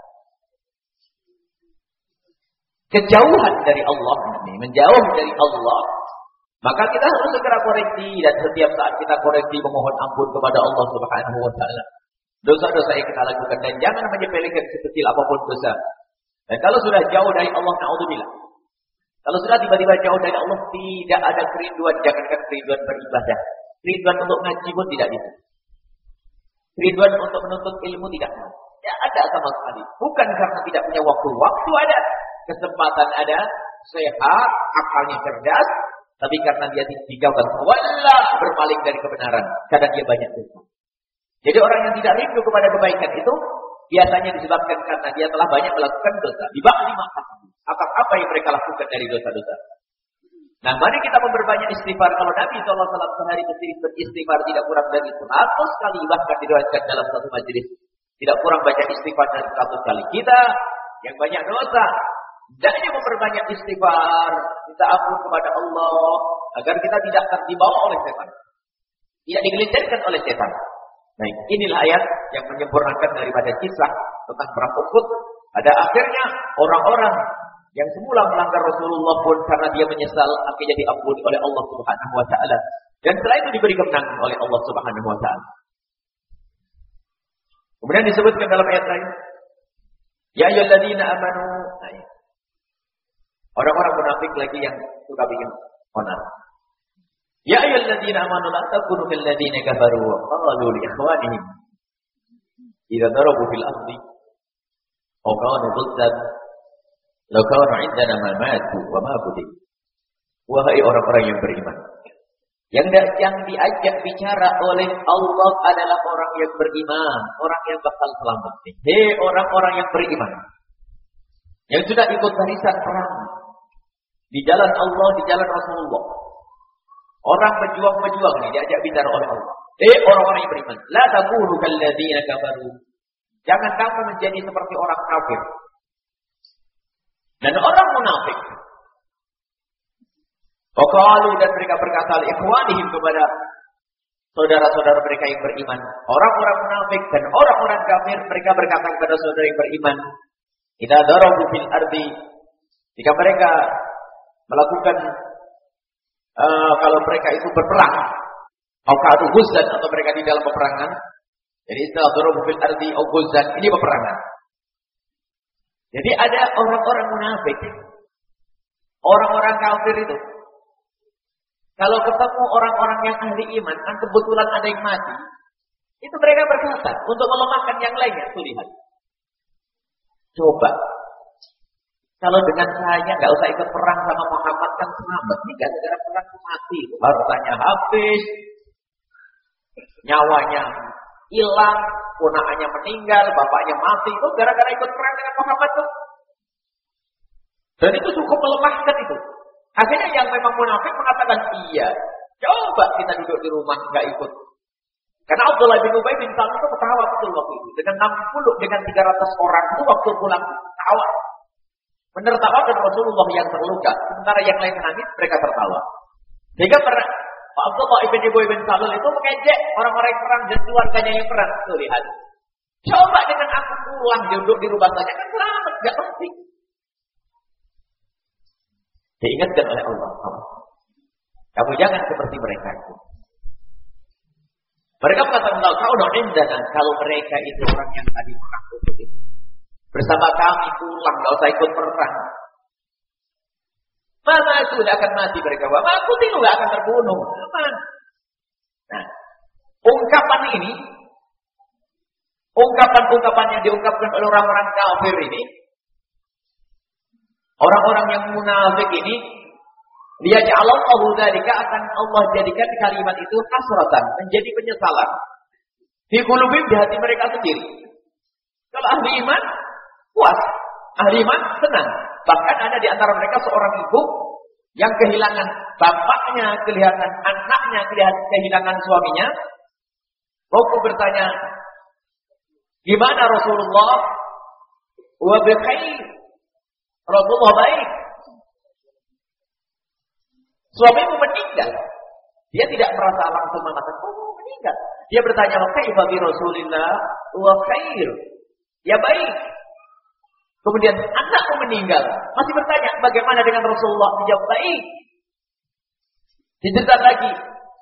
kejauhan dari Allah, menjauh dari Allah, maka kita harus segera koreksi dan setiap saat kita koreksi memohon ampun kepada Allah Subhanahu wa taala. Dosa-dosa yang kita lakukan dan jangan menyepelekan sekecil apapun dosa. Dan kalau sudah jauh dari Allah, naudzubillah. Kalau sudah tiba-tiba jauh dari Allah, tidak ada kerinduan, jangankan kerinduan beribadah. Kerinduan untuk ngaji pun tidak bisa. Kerinduan untuk menuntut ilmu tidak ada. Tidak ada sama sekali. Bukan karena tidak punya waktu. Waktu ada. Kesempatan ada. Sehat. Akalnya cerdas. Tapi karena dia dijauhkan. Wallah berpaling dari kebenaran. Karena dia banyak dosa. Jadi orang yang tidak rindu kepada kebaikan itu. Biasanya disebabkan karena dia telah banyak melakukan dosa. Di bawah 5 apa yang mereka lakukan dari dosa-dosa. Nah, mari kita memperbanyak istighfar. Kalau Nabi SAW sehari beristighfar tidak kurang dari 100 kali, bahkan diriwayatkan dalam satu majelis tidak kurang baca istighfar dari 100 kali. Kita yang banyak dosa, hendaknya memperbanyak istighfar, minta ampun kepada Allah agar kita tidak terdibawa oleh setan, tidak digelincirkan oleh setan. Nah, inilah ayat yang menyempurnakan daripada kisah tentang perang Uhud. Pada akhirnya orang-orang yang semula melanggar Rasulullah pun karena dia menyesal akhirnya diampuni oleh Allah Subhanahu wa taala. Dan setelah itu diberi kemenangan oleh Allah Subhanahu wa taala. Kemudian disebutkan dalam ayat lain, ya ayyuhalladzina amanu. Orang-orang munafik lagi yang suka bikin onar. Ya ayyuhalladzina amanu la takunu kal ladzina kafaru wa qalu li ikhwanihim idza darabu fil ardi aw kanu ghullan law kanu 'indana ma matu wa ma budu. Wahai orang-orang yang beriman, yang diajak bicara oleh Allah adalah orang yang beriman, orang yang bakal selamat. Hei orang-orang yang beriman, yang sudah ikut barisan perang di jalan Allah, di jalan Rasulullah. Orang pejuang-pejuang ini diajak bicara oleh Allah. Hei orang-orang yang beriman, la takunu kal ladzina kafaru. Jangan kamu menjadi seperti orang kafir dan orang munafik. Qalu, dan mereka berkata ikhwanihim kepada saudara-saudara mereka yang beriman. Orang-orang munafik dan orang-orang kafir mereka berkata kepada saudara yang beriman, idza darabu fil ardi, jika mereka melakukan kalau mereka itu berperang, atau ghuzan, atau mereka di dalam peperangan. Jadi istilah darabu fil ardi au ghuzan ini peperangan. Jadi ada orang-orang munafik, orang-orang kafir itu Kalau ketemu orang-orang yang ahli iman, kan kebetulan ada yang mati, itu mereka berkata untuk melemahkan yang lainnya. Tuh lihat. Coba. Kalau dengan saya nggak usah ikut perang sama Muhammad kan selamat. Ini gara-gara perang mati. Hartanya habis. Nyawanya hilang. Ponakannya meninggal. Bapaknya mati. Itu gara-gara ikut perang dengan Muhammad tuh. Dan itu cukup melemahkan itu. Akhirnya yang memang munafik mengatakan iya. Coba kita duduk di rumah nggak ikut. Karena Abdullah bin Ubay bin Salul itu ketawa betul waktu itu. Dengan 60, dengan 300 orang itu waktu pulang ketawa. Menertawakan Rasulullah yang terluka. Sementara yang lain menangis, mereka tertawa. Sehingga Pak Abdullah bin Ubay bin Salul itu mengejek orang-orang yang perang dan keluarganya yang perang. Tuh lihat. Coba dengan aku pulang duduk di rumah saja kan selamat, nggak penting. Diingatkan oleh Allah. Kamu jangan seperti mereka itu. Mereka mengatakan kalau mereka itu orang yang tadi perang itu bersama kami pulang, nggak usah ikut perang. Mama itu tidak akan mati mereka. Mama aku itu nggak akan terbunuh. Aman. Nah, ungkapan ini, ungkapan yang diungkapkan oleh orang-orang kafir ini, orang-orang yang munafik ini, dia ja'alallahu dzalika akan Allah jadikan kalimat itu hasratan, menjadi penyesalan. Fi qulubihim, di hati mereka sendiri. Kalau ahli iman puas, ahli iman senang. Bahkan ada di antara mereka seorang ibu yang kehilangan bapaknya, kehilangan anaknya, kehilangan suaminya. Waktu bertanya, gimana Rasulullah? Wa bi khair. Rasulullah baik. Suamimu meninggal. Dia tidak merasa langsung mengatakan, oh meninggal. Dia bertanya, kaifa bi Rasulillah wa khair. Ya baik. Kemudian anakku meninggal. Masih bertanya, bagaimana dengan Rasulullah? Dijawab baik. Diceritakan lagi.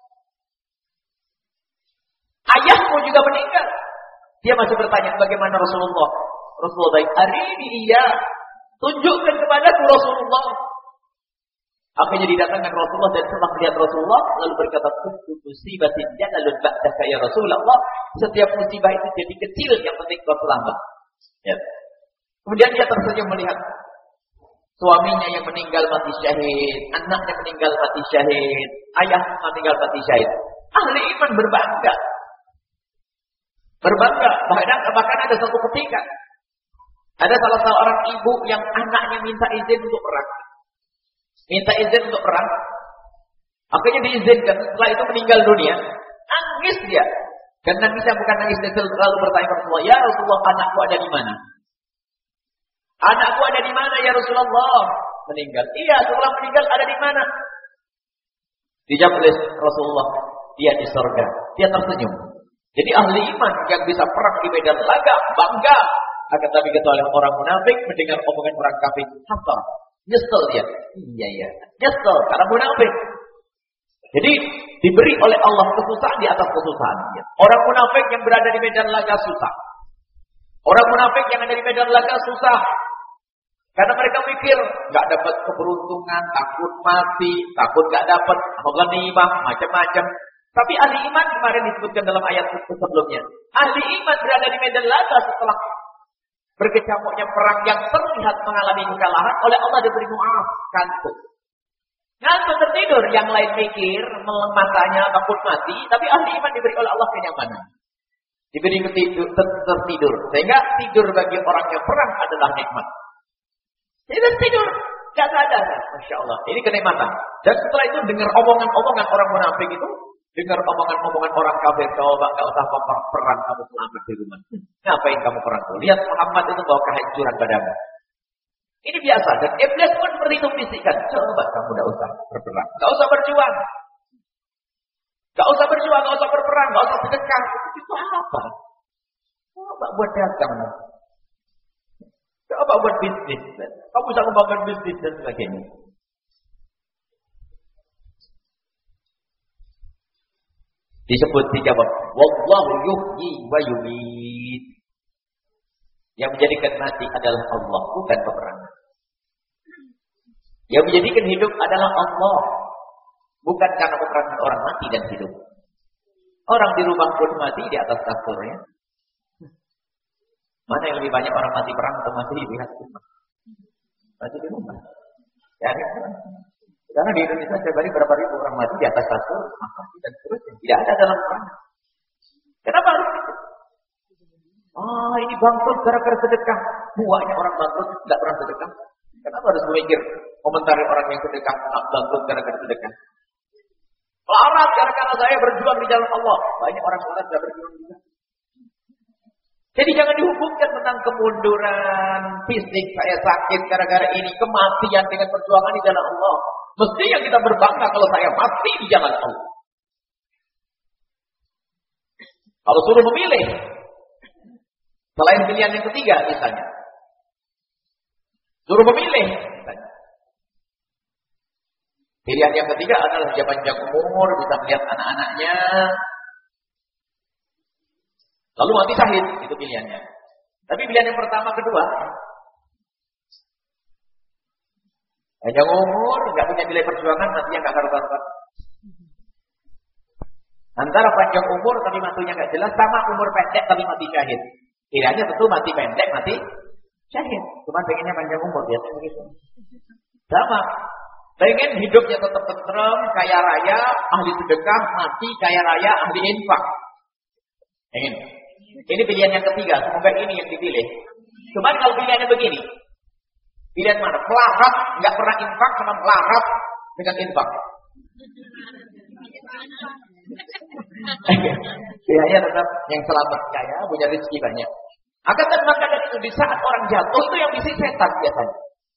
Ayahmu juga meninggal. Dia masih bertanya, bagaimana Rasulullah? Rasulullah baik. Arini iya. Tunjukkan kepadaku Rasulullah. Akhirnya didatangkan Rasulullah dan setelah melihat Rasulullah lalu berkata, "Kullu musibatin jalalun ba'daka ya Rasulullah." Setiap musibah itu jadi kecil, yang penting kau selamat. Ya. Kemudian dia tersenyum melihat suaminya yang meninggal mati syahid, anaknya meninggal mati syahid, ayah meninggal mati syahid. Ahli iman berbangga. Berbangga. Bahkan ada satu ketika ada salah seorang ibu yang anaknya minta izin untuk perang. Minta izin untuk perang. Akhirnya diizinkan. Setelah itu meninggal dunia. Nangis dia. Dan nangisnya bukan nangis dia lalu bertanya kepada Rasulullah, ya Rasulullah, anakku ada di mana? Anakku ada di mana ya Rasulullah? Meninggal. Iya, setelah meninggal ada di mana? Dijawab oleh Rasulullah, dia di surga. Dia tersenyum. Jadi ahli iman yang bisa perang di medan laga bangga. Akan tapi kecuali orang munafik mendengar omongan orang kafir, hasar, nyesel dia. Iya, nyesel karena munafik. Jadi diberi oleh Allah kesusahan di atas kesusahan. Orang munafik yang berada di medan laga susah. Orang munafik yang ada di medan laga susah. Karena mereka mikir nggak dapat keberuntungan, takut mati, takut nggak dapat ghanimah, macam-macam. Tapi ahli iman kemarin disebutkan dalam ayat sebelumnya. Ahli iman berada di medan laga setelah berkecamuknya perang yang terlihat mengalami kekalahan, oleh Allah diberi maaf, kantuk. Ngantuk tertidur, yang lain mikir, matanya takut mati, tapi ahli iman diberi oleh Allah kenyamanan. Diberi tertidur. Sehingga tidur bagi orang yang perang adalah nikmat. Jadi tidur, gak sadar. Masya Allah, ini kenikmatan. Dan setelah itu dengar omongan-omongan orang munafik itu, dengar omongan-omongan orang kafir, coba gak usah perang, kamu selamat di rumah. Ngapain kamu perang? Lihat Muhammad itu bawa kehancuran padamu. Ini biasa, dan iblis pun seperti itu bisikan. Coba kamu gak usah berperang, gak usah berjuang. Gak usah berjuang, gak usah berperang, gak usah sedekah. Itu apa? Coba buat dagang. Coba buat bisnis. Kamu bisa membangun bisnis dan sebagainya. Disebut dijawab, wallahu yuhyi wa yumiit. Yang menjadikan mati adalah Allah, bukan peperangan. Yang menjadikan hidup adalah Allah, Bukan karena peperangan orang mati dan hidup. Orang di rumah pun mati di atas kasurnya. Mana yang lebih banyak orang mati perang atau mati di rumah? Mati di rumah. Ya, kan? Karena di Indonesia setiap hari berapa ribu orang mati di atas kasur, mati dan seterusnya. Tidak ada dalam perang. Kenapa harus itu? Ini bangkrut gara-gara sedekah. Buahnya orang bangkrut tidak pernah sedekah. Kenapa harus memikir komentari orang yang sedekah bangkrut gara-gara sedekah? Larat gara-gara saya berjuang di jalan Allah. Banyak orang larat tidak berjuang juga. Jadi jangan dihubungkan tentang kemunduran fisik, saya sakit gara-gara ini, kematian dengan perjuangan di jalan Allah. Mestinya kita berbangga kalau saya mati di jalan Allah. Kalau suruh memilih, selain pilihan yang ketiga misalnya, suruh memilih misalnya. Pilihan yang ketiga adalah dia panjang umur, bisa melihat anak-anaknya, lalu mati syahid, itu pilihannya. Tapi pilihan yang pertama, kedua, panjang umur, nggak punya nilai perjuangan, matinya nggak karuan-karuan. Antara panjang umur tapi matinya nggak jelas, sama umur pendek tapi mati syahid. Pilihannya tentu mati pendek, mati syahid. Cuma pengennya panjang umur, biasanya begitu. Sama, pengen hidupnya tetap tentrem, kaya raya, ahli sedekah, mati kaya raya, ahli infak. Ingin. Ini pilihan yang ketiga, semoga ini yang dipilih. Cuma kalau pilihannya begini, pilihan mana? Melarat, nggak pernah infak, sama melarat dengan infak. Pilihannya tetap yang selamat kaya, punya rezeki banyak. Akan tetapi itu di saat orang jatuh itu yang bisik setan biasanya.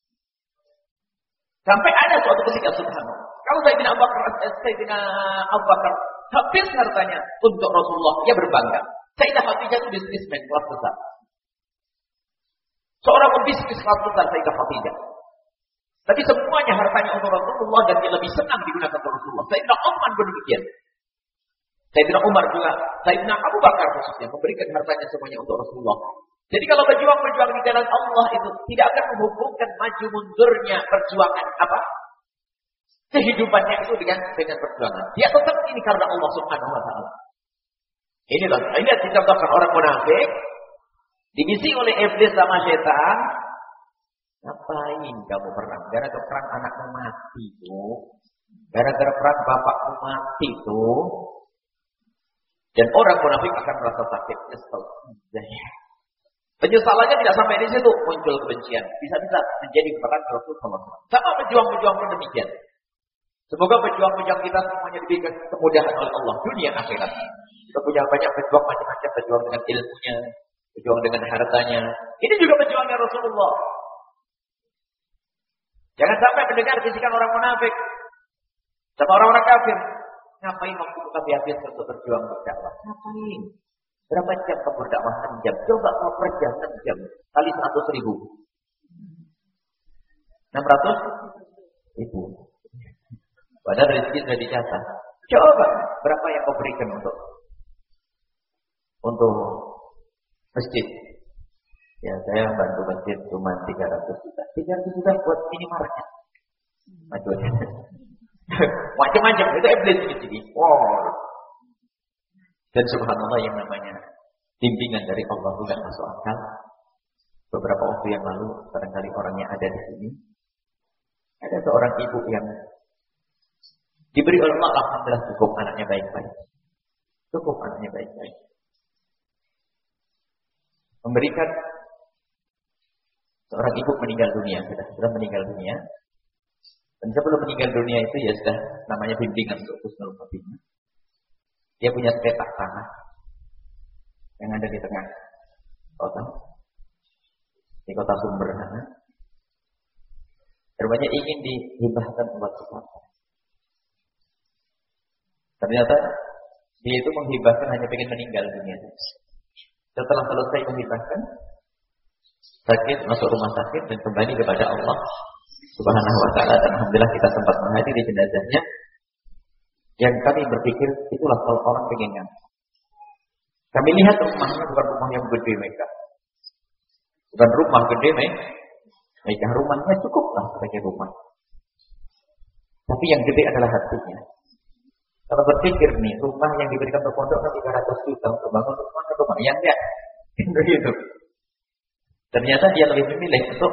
Sampai ada suatu ketika subhanallah. Kalau Sayyidina Abu Bakar habis hartanya untuk Rasulullah, dia berbangga. Sayyidah Khadijah itu bisnismen kelas besar. Seorang pembisnis kelas besar Sayyidah Khadijah. Tapi semuanya hartanya untuk Rasulullah dan dia lebih senang digunakan untuk Rasulullah. Sayyidina Umar pun demikian. Sayyidina Umar juga, Sayyidina Abu Bakar khususnya memberikan hartanya semuanya untuk Rasulullah. Jadi kalau berjuang di jalan Allah itu tidak akan menghubungkan maju mundurnya perjuangan apa? Kehidupannya itu dengan perjuangan. Dia tetap ini karena Allah Subhanahu wa taala. Inilah ini dicontohkan orang munafik dimisi oleh iblis sama setan. Ngapain kamu perang? Gara-gara perang anakmu mati tuh. Gara-gara perang bapakmu mati tuh. Dan orang munafik akan merasa sakit. Penyesalannya tidak sampai di situ, muncul kebencian. Bisa-bisa menjadi perang Rasulullah SAW. Sama pejuang-pejuang pun demikian. Semoga pejuang-pejuang kita semuanya diberikan kemudahan oleh Allah dunia akhirat. Kita punya banyak pejuang macam-macam, pejuang dengan ilmunya, pejuang dengan hartanya. Ini juga pejuangnya Rasulullah. Jangan sampai mendengar bisikan orang munafik sama orang-orang kafir. Ngapain waktu kamu habis untuk berjuang berdakwah? Ngapain? Berapa jam kamu berdakwah? 6 jam. Coba kamu per jam 6 jam kali 100.000. 600.000. Padahal rezeki sudah dicatat. Coba berapa yang kau berikan untuk masjid? Ya saya bantu masjid cuma 300 juta. 300 juta buat minimarket. Macam-macam itu iblis di sini. Wow. Dan subhanallah yang namanya bimbingan dari Allah tidak masuk akal. Beberapa waktu yang lalu barangkali orangnya ada di sini. Ada seorang ibu yang diberi oleh Allah, alhamdulillah cukup anaknya baik-baik. Cukup anaknya baik-baik. Memberikan seorang ibu meninggal dunia, sudah meninggal dunia. Dan sebelum meninggal dunia itu ya sudah namanya bimbingan untuk husnul khotimah. Dia punya petak tanah yang ada di tengah kota, di kota Sumber sana. Rupanya ingin dihibahkan buat sesuatu. Ternyata dia itu menghibahkan hanya ingin meninggal dunia. Setelah selesai menghibahkan, sakit masuk rumah sakit dan kembali kepada Allah Subhanahu wa taala, dan alhamdulillah kita sempat menghadiri jenazahnya. Yang kami berpikir itulah kalau orang pengen. Kami lihat rumahnya bukan rumah yang gede mereka, bukan rumah gede mereka, rumahnya cukuplah sebagai rumah. Tapi yang gede adalah hatinya. Kalau berpikir nih, rumah yang diberikan untuk pondok kan 300 juta untuk bangun rumah atau rumah yang enggak. Gitu. Ternyata dia lebih memilih untuk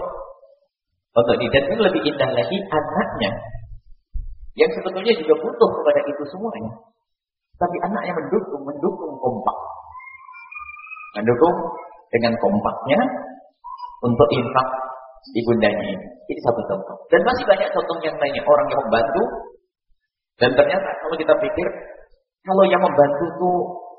dan itu lebih indah lagi anaknya yang sebetulnya juga butuh kepada itu semuanya. Tapi anaknya mendukung kompak. Mendukung dengan kompaknya untuk infak ibundanya ini. Ini satu contoh. Dan masih banyak contoh yang lainnya. Orang yang membantu. Dan ternyata kalau kita pikir, kalau yang membantu itu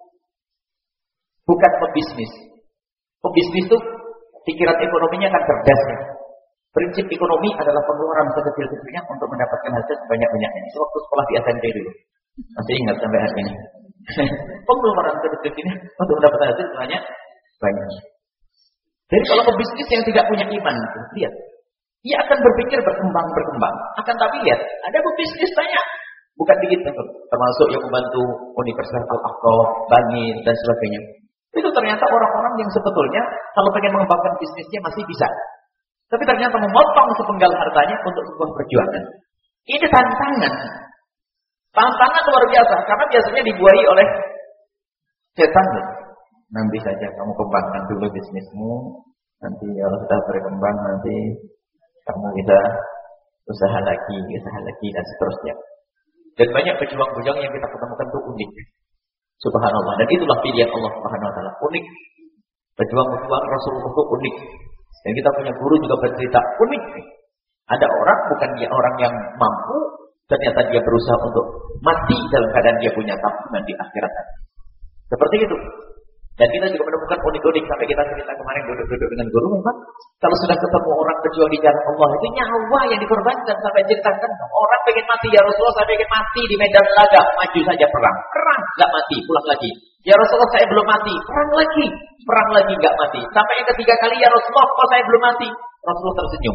bukan pebisnis. Pebisnis itu pikiran ekonominya akan cerdas ya. Prinsip ekonomi adalah pengeluaran sekecil-kecilnya untuk mendapatkan hasil sebanyak-banyaknya. Itu waktu sekolah di SMP dulu. Masih ingat sampai hari ini. Pengeluaran sekecil-kecilnya untuk mendapatkan hasil sebanyak-banyaknya. Jadi kalau pebisnis yang tidak punya iman, lihat. Dia akan berpikir berkembang. Akan tapi lihat, ada pebisnis banyak. Bukan dikit, termasuk yang membantu Universitas Al-Aqsa, Bangin, dan sebagainya. Itu ternyata orang-orang yang sebetulnya kalau pengen mengembangkan bisnisnya masih bisa. Tapi ternyata memotong sepenggal hartanya untuk sebuah perjuangan. Ini tantangan. Tantangan luar biasa. Karena biasanya dibuahi oleh setan. Nanti saja kamu kembangkan dulu bisnismu. Nanti kalau sudah berkembang, nanti kamu bisa usaha lagi, dan seterusnya. Dan banyak pejuang-pejuang yang kita ketemukan itu unik. Subhanallah. Dan itulah pilihan Allah Subhanahu wa taala. Unik. Pejuang-pejuang Rasulullah itu unik. Dan kita punya guru juga bercerita unik. Ada orang, bukan dia orang yang mampu, ternyata dia berusaha untuk mati dalam keadaan dia punya tabungan di akhirat. Seperti itu. Dan kita juga menemukan unik-unik sampai kita cerita kemarin duduk-duduk dengan guru. Memang kalau sudah ketemu orang berjuang di jalan Allah itu nyawa yang dikorbankan. Sampai ceritakan orang pengen mati, ya Rasulullah saya pengen mati di medan laga, maju saja perang, nggak mati, pulang lagi. Ya Rasulullah saya belum mati, perang lagi nggak mati. Sampai yang ketiga kali ya Rasulullah kok saya belum mati. Rasulullah tersenyum.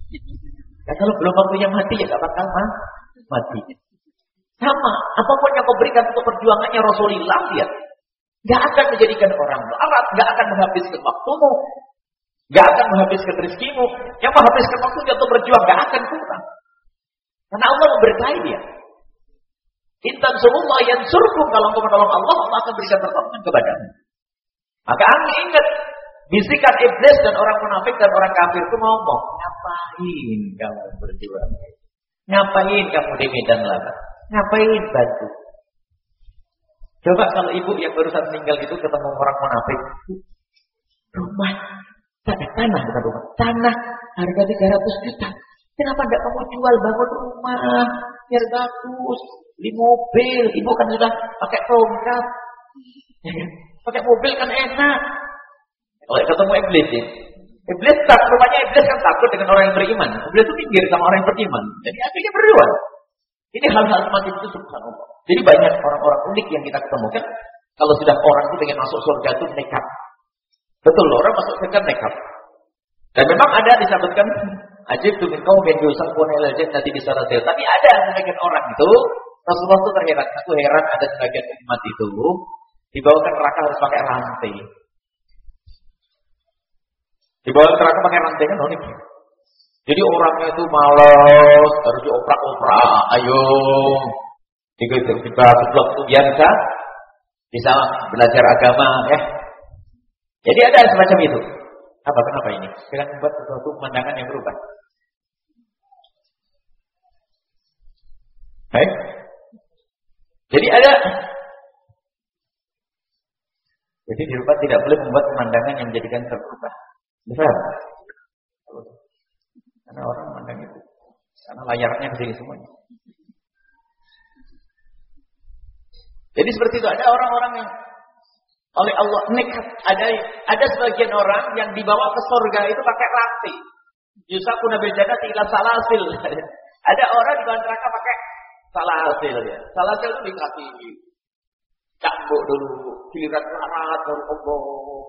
Ya kalau belum waktunya mati ya nggak bakal mati. Sama apapun yang kau berikan untuk perjuangannya Rasulullah lihat. Gak akan menjadikan orang melarat, gak akan menghabiskan waktumu, gak akan menghabiskan rezekimu. Yang menghabiskan waktunya untuk berjuang gak akan kurang. Karena Allah memberkahi dia. Intan surullah yang surkum, kalau engkau menolong Allah, Allah akan berikan pertolongan kepadamu. Maka ingat, bisikan iblis dan orang munafik dan orang kafir itu ngomong, ngapain kamu berjuang? Ngapain kamu di medan laga? Ngapain bantu? Coba kalau ibu yang barusan meninggal itu ketemu orang munafik. Rumah, tanah bukan rumah. Tanah harga 300 juta. Kenapa tidak kamu jual bangun rumah? Biar bagus. Beli mobil. Ibu kan sudah pakai tongkat. Pakai mobil kan enak. Kalau ketemu iblis ya. Iblis rumahnya iblis kan takut dengan orang yang beriman. Iblis itu pinggir sama orang yang beriman. Jadi akhirnya berjuang. Ini hal-hal semacam itu subhanallah. Jadi banyak orang-orang unik yang kita ketemukan. Kalau sudah orang itu ingin masuk surga itu nekat. Betul, orang masuk surga nekat. Dan memang ada disebutkan ajib tu min qaumin yusaquna ila jannati bisalatil. Tapi ada sebagian orang itu Rasulullah itu terheran. Aku heran ada sebagian umat itu dibawakan neraka harus pakai rantai. Dibawa neraka pakai rantai kan unik. Jadi orangnya itu malas, harus dioprak-oprak. Ayo, tiba-tiba itu biar bisa belajar agama, ya. Jadi ada semacam itu. Kenapa ini? Dengan membuat sesuatu pemandangan yang berubah. Baik. Jadi di rumah tidak boleh membuat pemandangan yang menjadikan terubah. Benar. Karena orang memandang itu. Karena layarnya ke sini semuanya. Jadi seperti itu. Ada orang-orang yang oleh Allah nekat. Ada sebagian orang yang dibawa ke surga itu pakai rantai. Yusaquna bil jannati ila salasil. Ada orang di neraka pakai salasil ya. Salasil itu di kaki. Cambuk dulu. Giliran larat baru Allah.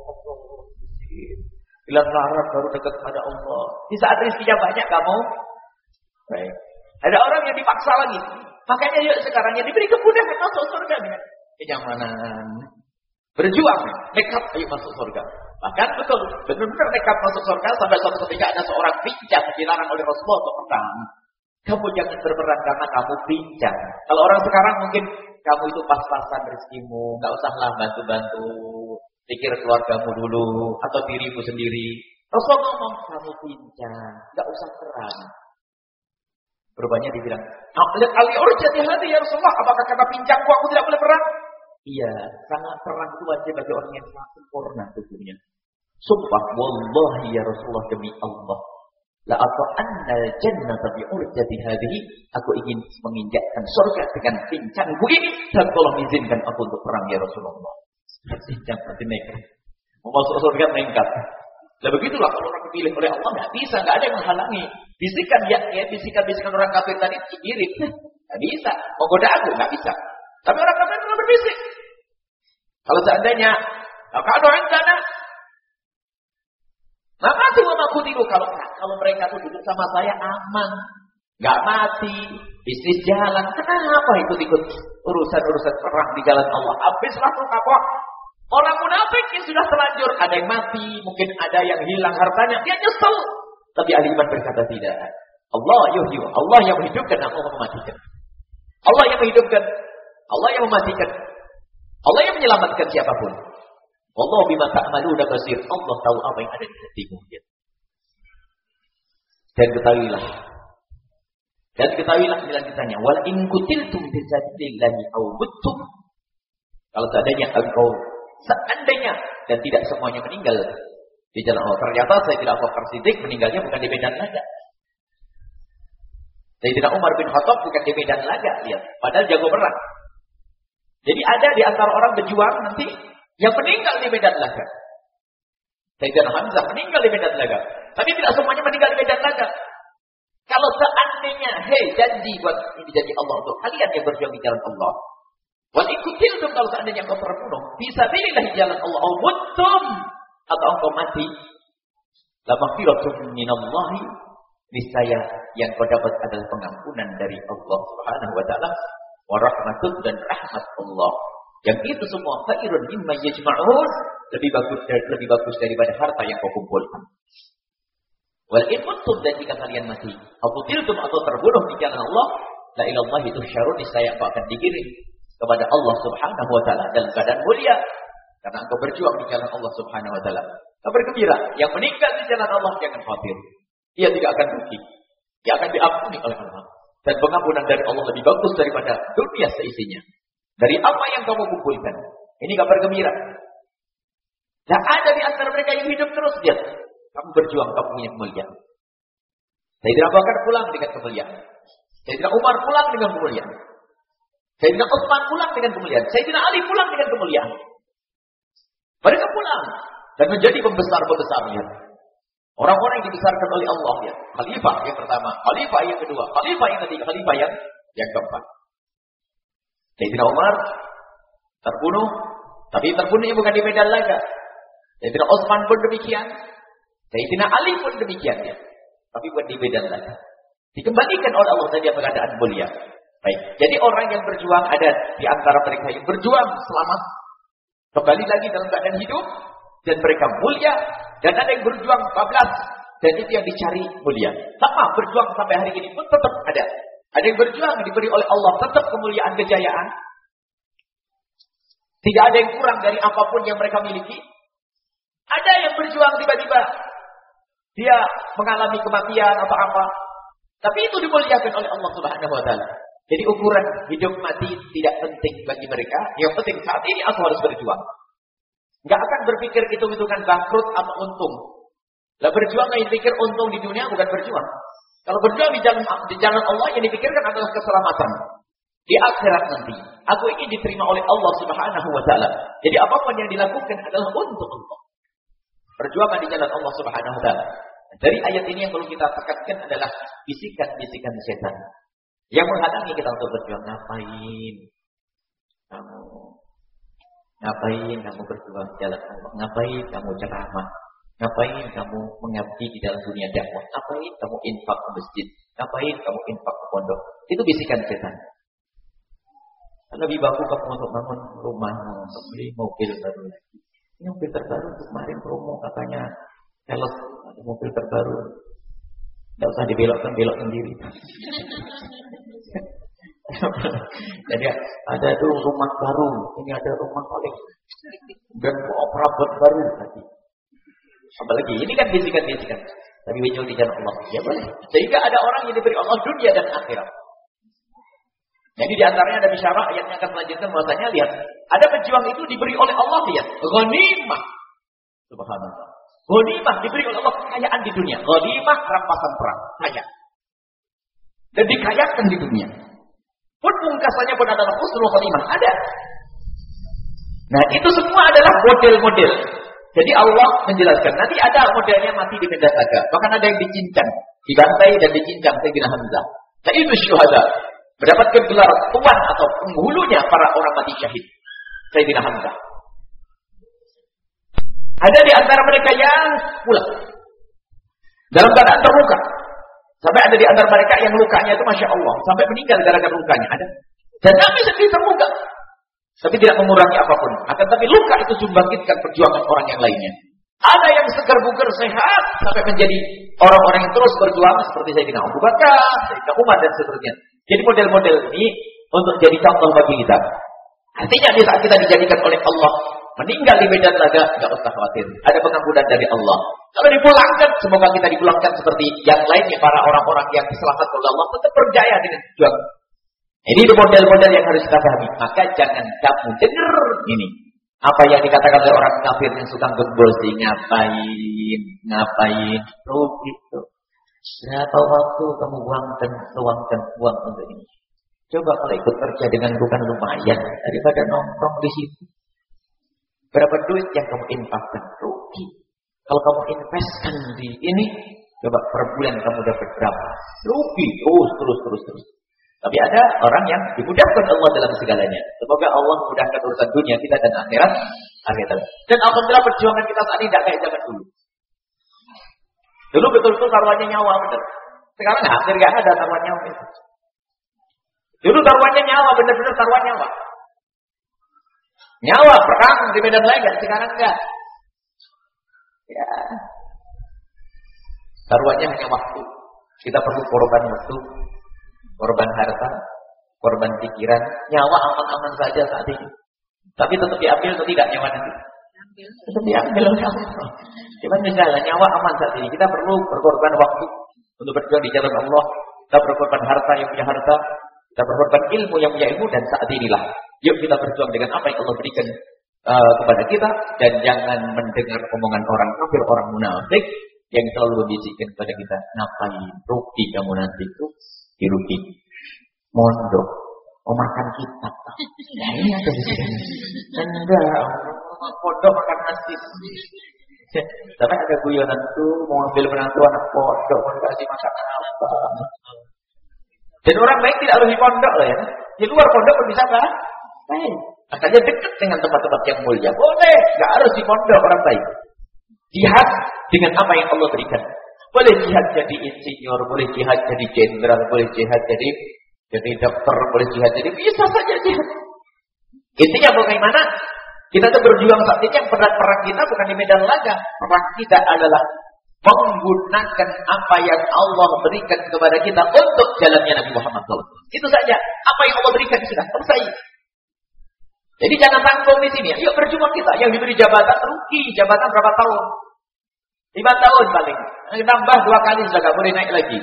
Bilang larat baru dekat kepada Allah. Di saat rezekinya banyak kamu. Baik. Ada orang yang dipaksa lagi. Makanya yuk sekarang yang diberi kemudahan masuk surga dengan kenyamanan. Berjuang, nekat ayo masuk surga. Bahkan betul, benar-benar nekat masuk surga sampai suatu ketika ada seorang bijak dilarang oleh Rasulullah untuk perang. Kamu jangan berperang karena kamu pincang. Kalau orang sekarang mungkin kamu itu pas-pasan rezekimu, nggak usahlah bantu-bantu, pikir keluargamu dulu atau dirimu sendiri. Rasulullah ngomong kamu pincang, nggak usah perang. Rupanya dibilang, Ali urjati hadi ya Rasulullah, apakah karena pincangku aku tidak boleh perang? Iya, karena perang itu wajib bagi orang yang sangat sempurna tubuhnya. Sumpah, wallahi ya Rasulullah demi Allah. La ata'annal jannata bi urjati hadhihi, aku ingin menginjakkan surga dengan pincangku ini dan tolong izinkan aku untuk perang ya Rasulullah. Pincang berarti nekat. Mau masuk surga nekat. Nah begitulah kalau orang dipilih oleh Allah nggak bisa, nggak ada yang menghalangi. Bisikan ya bisikan orang kafir tadi irit, nggak bisa. Mau goda aku nggak bisa. Tapi orang kafir itu berbisik. Kalau seandainya kalau sana maka semua aku tidur kalau mereka tuh duduk sama saya aman, nggak mati, bisnis jalan. Kenapa ikut-ikut urusan perang di jalan Allah? Habislah tuh kapok. Orang munafik yang sudah terlanjur, ada yang mati, mungkin ada yang hilang hartanya, dia nyesel. Tapi ahli iman berkata tidak. Allah yuhyi, Allah yang menghidupkan, Allah mematikan. Allah yang menghidupkan, Allah yang mematikan. Allah yang menyelamatkan siapapun. Allah bima ta'maluna basir. Allah tahu apa yang ada di hatimu. Dan ketahuilah dilanjutannya, wal in kutiltum fi sabilillahi aw muttum. Kalau seandainya dan tidak semuanya meninggal di jalan Allah. Ternyata Sayyidina Abu Bakar Siddiq meninggalnya bukan di medan laga. Sayyidina Umar bin Khattab bukan di medan laga, lihat. Padahal jago perang. Jadi ada di antara orang berjuang nanti yang meninggal di medan laga. Sayyidina Hamzah meninggal di medan laga. Tapi tidak semuanya meninggal di medan laga. Kalau seandainya, janji buat ini janji Allah untuk kalian yang berjuang di jalan Allah. Wal ikutil dong kalau seandainya engkau terbunuh. Bisa pilihlah di jalan Allah. Mutum atau engkau mati. La maghfiratun minallahi. Niscaya yang kau dapat adalah pengampunan dari Allah Subhanahu wa taala. Wa rahmatun dan rahmat Allah. Yang itu semua khairun mimma yajma'un, lebih bagus daripada harta yang kau kumpulkan. Wal in kuntum, dan jika kalian mati, abutiltum atau terbunuh di jalan Allah, la ilallahi tuhsyarun, niscaya kau akan digiring kepada Allah Subhanahu wa taala dalam keadaan mulia karena engkau berjuang di jalan Allah Subhanahu wa taala. Kabar gembira, yang meninggal di jalan Allah jangan khawatir. Dia tidak akan rugi. Dia akan diampuni oleh Allah. Dan pengampunan dari Allah lebih bagus daripada dunia seisinya. Dari apa yang kamu kumpulkan. Ini kabar gembira. Dan ada di antara mereka yang hidup terus, lihat. Kamu berjuang, kamu punya kemuliaan. Sayyidina Abu Bakar pulang dengan kemuliaan. Sayyidina Umar pulang dengan kemuliaan. Sayyidina Utsman pulang dengan kemuliaan. Sayyidina Ali pulang dengan kemuliaan. Mereka pulang dan menjadi pembesar-pembesarnya. Orang-orang yang dibesarkan oleh Allah, ya. Khalifah yang pertama, khalifah yang kedua, khalifah yang ketiga, khalifah yang keempat. Sayyidina Umar terbunuh, tapi terbunuhnya bukan di medan laga. Sayyidina Utsman pun demikian. Sayyidina Ali pun demikian, ya. Tapi bukan di medan laga. Dikembalikan oleh Allah saja keadaan mulia. Baik, jadi orang yang berjuang ada di antara mereka yang berjuang selamat, kembali lagi dalam keadaan hidup, dan mereka mulia, dan ada yang berjuang 14, dan itu yang dicari mulia. Sama berjuang sampai hari ini pun tetap ada. Ada yang berjuang diberi oleh Allah tetap kemuliaan, kejayaan. Tidak ada yang kurang dari apapun yang mereka miliki. Ada yang berjuang tiba-tiba dia mengalami kematian atau apa, tapi itu dimuliakan oleh Allah Subhanahu wa taala. Jadi ukuran hidup mati tidak penting bagi mereka. Yang penting saat ini aku harus berjuang. Enggak akan berpikir hitung-hitungan bangkrut atau untung. Lah berjuang yang dipikir untung di dunia bukan berjuang. Kalau berjuang di jalan Allah yang dipikirkan adalah keselamatan di akhirat nanti. Aku ingin diterima oleh Allah Subhanahu wa taala. Jadi apapun yang dilakukan adalah untuk Allah. Perjuangan di jalan Allah Subhanahu wa taala. Dari ayat ini yang perlu kita tekankan adalah bisikan-bisikan setan yang menghalangi kita untuk berjuang. Ngapain kamu berjuang di jalan Allah? Ngapain kamu ceramah? Ngapain kamu mengabdi di dalam dunia dakwah? Ngapain kamu infak ke masjid? Ngapain kamu infak ke pondok? Itu bisikan setan. Lebih bagus kamu untuk bangun rumah, untuk beli mobil baru lagi. Ini mobil terbaru kemarin promo katanya, sales mobil terbaru Tidak usah dibelok sendiri. Jadi ada tuh rumah baru, ini ada rumah paling dan operator baru tadi. Apalagi ini kan bisikan-bisikan. Tapi wujud di jalan Allah. Ya boleh. Sehingga ada orang yang diberi Allah dunia dan akhirat. Jadi di antaranya ada bisyarah ayatnya akan melanjutkan bahwasanya lihat, ada pejuang itu diberi oleh Allah lihat, ghanimah. Subhanallah. Ghanimah diberi oleh Allah kekayaan di dunia. Ghanimah rampasan perang, kaya. Dan dikayakan di dunia. Pun pungkasannya pun adalah husnul khatimah, ada. Nah, itu semua adalah model-model. Jadi Allah menjelaskan, nanti ada modelnya mati di medan laga. Bahkan ada yang dicincang, dibantai dan dicincang Sayyidina Hamzah. Nah, itu syuhada. Mendapatkan gelar tuan atau penghulunya para orang mati syahid. Sayyidina Hamzah. Ada di antara mereka yang pulang dalam keadaan terluka. Sampai ada di antara mereka yang lukanya itu Masya Allah. Sampai meninggal gara-gara lukanya. Ada. Dan Nabi sendiri terluka. Tapi tidak mengurangi apapun. Akan tapi luka itu membangkitkan perjuangan orang yang lainnya. Ada yang segar bugar sehat. Sampai menjadi orang-orang yang terus berjuang. Seperti Sayyidina Abu Bakar, Sayyidina Umar dan seterusnya. Jadi model-model ini untuk jadi contoh bagi kita. Artinya di saat kita dijadikan oleh Allah meninggal di medan laga, tidak usah khawatir. Ada pengampunan dari Allah. Kalau dipulangkan, semoga kita dipulangkan seperti yang lainnya para orang-orang yang diselamatkan oleh Allah tetap berjaya dengan tujuan. Ini model-model yang harus kita pahami. Maka jangan kamu dengar ini. Apa yang dikatakan oleh orang kafir yang suka gembos, ngapain, gitu. Berapa waktu kamu luangkan uang untuk ini? Coba kalau ikut kerja dengan bukan lumayan daripada nongkrong di situ. Berapa duit yang kamu infakkan? Rugi. Kalau kamu investkan di ini, coba per bulan kamu dapat berapa? Rugi. Terus. Tapi ada orang yang dimudahkan Allah dalam segalanya. Semoga Allah memudahkan urusan dunia kita dan akhirat. Dan alhamdulillah perjuangan kita saat ini tidak kayak zaman dulu. Dulu betul-betul taruhannya nyawa, benar. Sekarang hampir nggak ada taruhan nyawa. Dulu taruhannya nyawa, benar-benar taruhan nyawa. Nyawa perang di medan laga, sekarang enggak. Ya. Taruhannya hanya waktu. Kita perlu korban waktu, korban harta, korban pikiran. Nyawa aman-aman saja saat ini. Tapi tetap diambil atau tidak nyawa nanti? Tetap diambil oleh Allah. Cuma misalnya nyawa aman saat ini. Kita perlu berkorban waktu untuk berjuang di jalan Allah. Kita berkorban harta yang punya harta. Kita berkorban ilmu yang punya ilmu. Dan saat inilah, yuk kita berjuang dengan apa yang Allah berikan kepada kita. Dan jangan mendengar omongan orang kafir, orang munafik yang selalu membisikkan kepada kita, ngapain, rugi kamu nanti itu, dirugi. Mondok, makan kitab. Ya ini ada bisikan. Enggak, pondok makan nasi. Tapi ada guyonan tuh mau ambil menantu anak pondok, mau kasih makan apa? Dan orang baik tidak harus di pondok lah ya. Di luar pondok pun bisa kan? Baik. Makanya dekat dengan tempat-tempat yang mulia. Boleh, nggak harus di pondok orang baik. Jihad dengan apa yang Allah berikan. Boleh jihad jadi insinyur, boleh jihad jadi jenderal, boleh jihad jadi dokter, boleh jihad jadi bisa saja jihad. Intinya bagaimana? Kita tuh berjuang saat ini yang perang kita bukan di medan laga. Perang kita adalah menggunakan apa yang Allah berikan kepada kita untuk jalannya Nabi Muhammad SAW. Itu saja. Apa yang Allah berikan sudah selesai. Jadi jangan tanggung di sini. Ayo berjuang kita. Yang diberi jabatan rugi. Jabatan berapa tahun? 5 tahun paling. Tambah 2 kali sudah gak boleh naik lagi.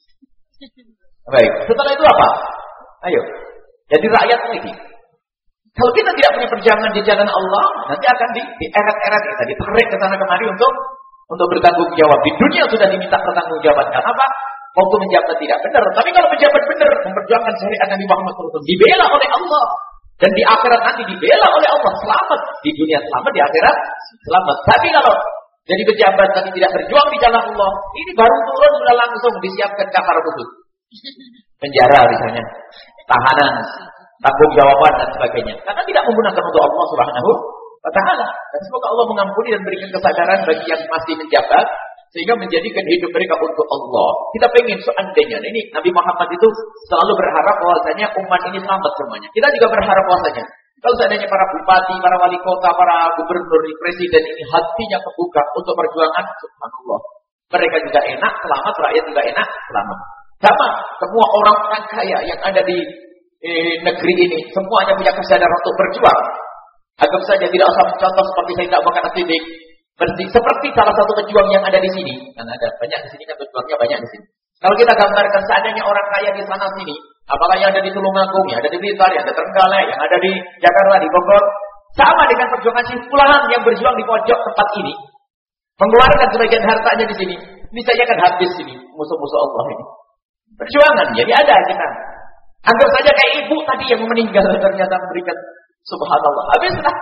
Baik. Setelah itu apa? Ayo. Jadi rakyat lagi. Kalau kita tidak punya perjuangan di jalan Allah, nanti akan dieret-eret kita, ditarik ke sana kemari untuk bertanggung jawab. Di dunia sudah diminta bertanggung jawab. Kenapa? Waktu menjabat tidak benar. Tapi kalau menjabat benar, memperjuangkan syariat Nabi Muhammad SAW, dibela oleh Allah. Dan di akhirat nanti dibela oleh Allah. Selamat. Di dunia selamat, di akhirat selamat. Tapi kalau jadi pejabat tapi tidak berjuang di jalan Allah, ini baru turun sudah langsung disiapkan kafar khusus. Penjara misalnya, tahanan, tanggung jawaban dan sebagainya. Karena tidak menggunakan untuk Allah Subhanahu wa Ta'ala. Dan semoga Allah mengampuni dan berikan kesadaran bagi yang masih menjabat sehingga menjadikan hidup mereka untuk Allah. Kita pengen seandainya ini Nabi Muhammad itu selalu berharap bahwasanya umat ini selamat semuanya. Kita juga berharap bahwasanya kalau seandainya para bupati, para wali kota, para gubernur, presiden ini hatinya kebuka untuk perjuangan, subhanallah. Mereka juga enak, selamat, rakyat juga enak, selamat. Sama, semua orang kaya yang ada di negeri ini, semuanya punya kesadaran untuk berjuang. Anggap saja tidak usah mencontoh seperti Sayyidina Abu Bakar As-Siddiq. Seperti salah satu pejuang yang ada di sini. Karena ada banyak di sini kan pejuangnya banyak di sini. Kalau kita gambarkan seandainya orang kaya di sana sini, apakah yang ada di Tulungagung, yang ada di Blitar, yang ada di Trenggalek, yang ada di Jakarta, di Bogor, sama dengan perjuangan si fulan yang berjuang di pojok tempat ini, mengeluarkan sebagian hartanya di sini, ini saja kan habis ini musuh-musuh Allah ini. Perjuangan, jadi ada kita. Anggap saja kayak ibu tadi yang meninggal ternyata memberikan subhanallah, habislah.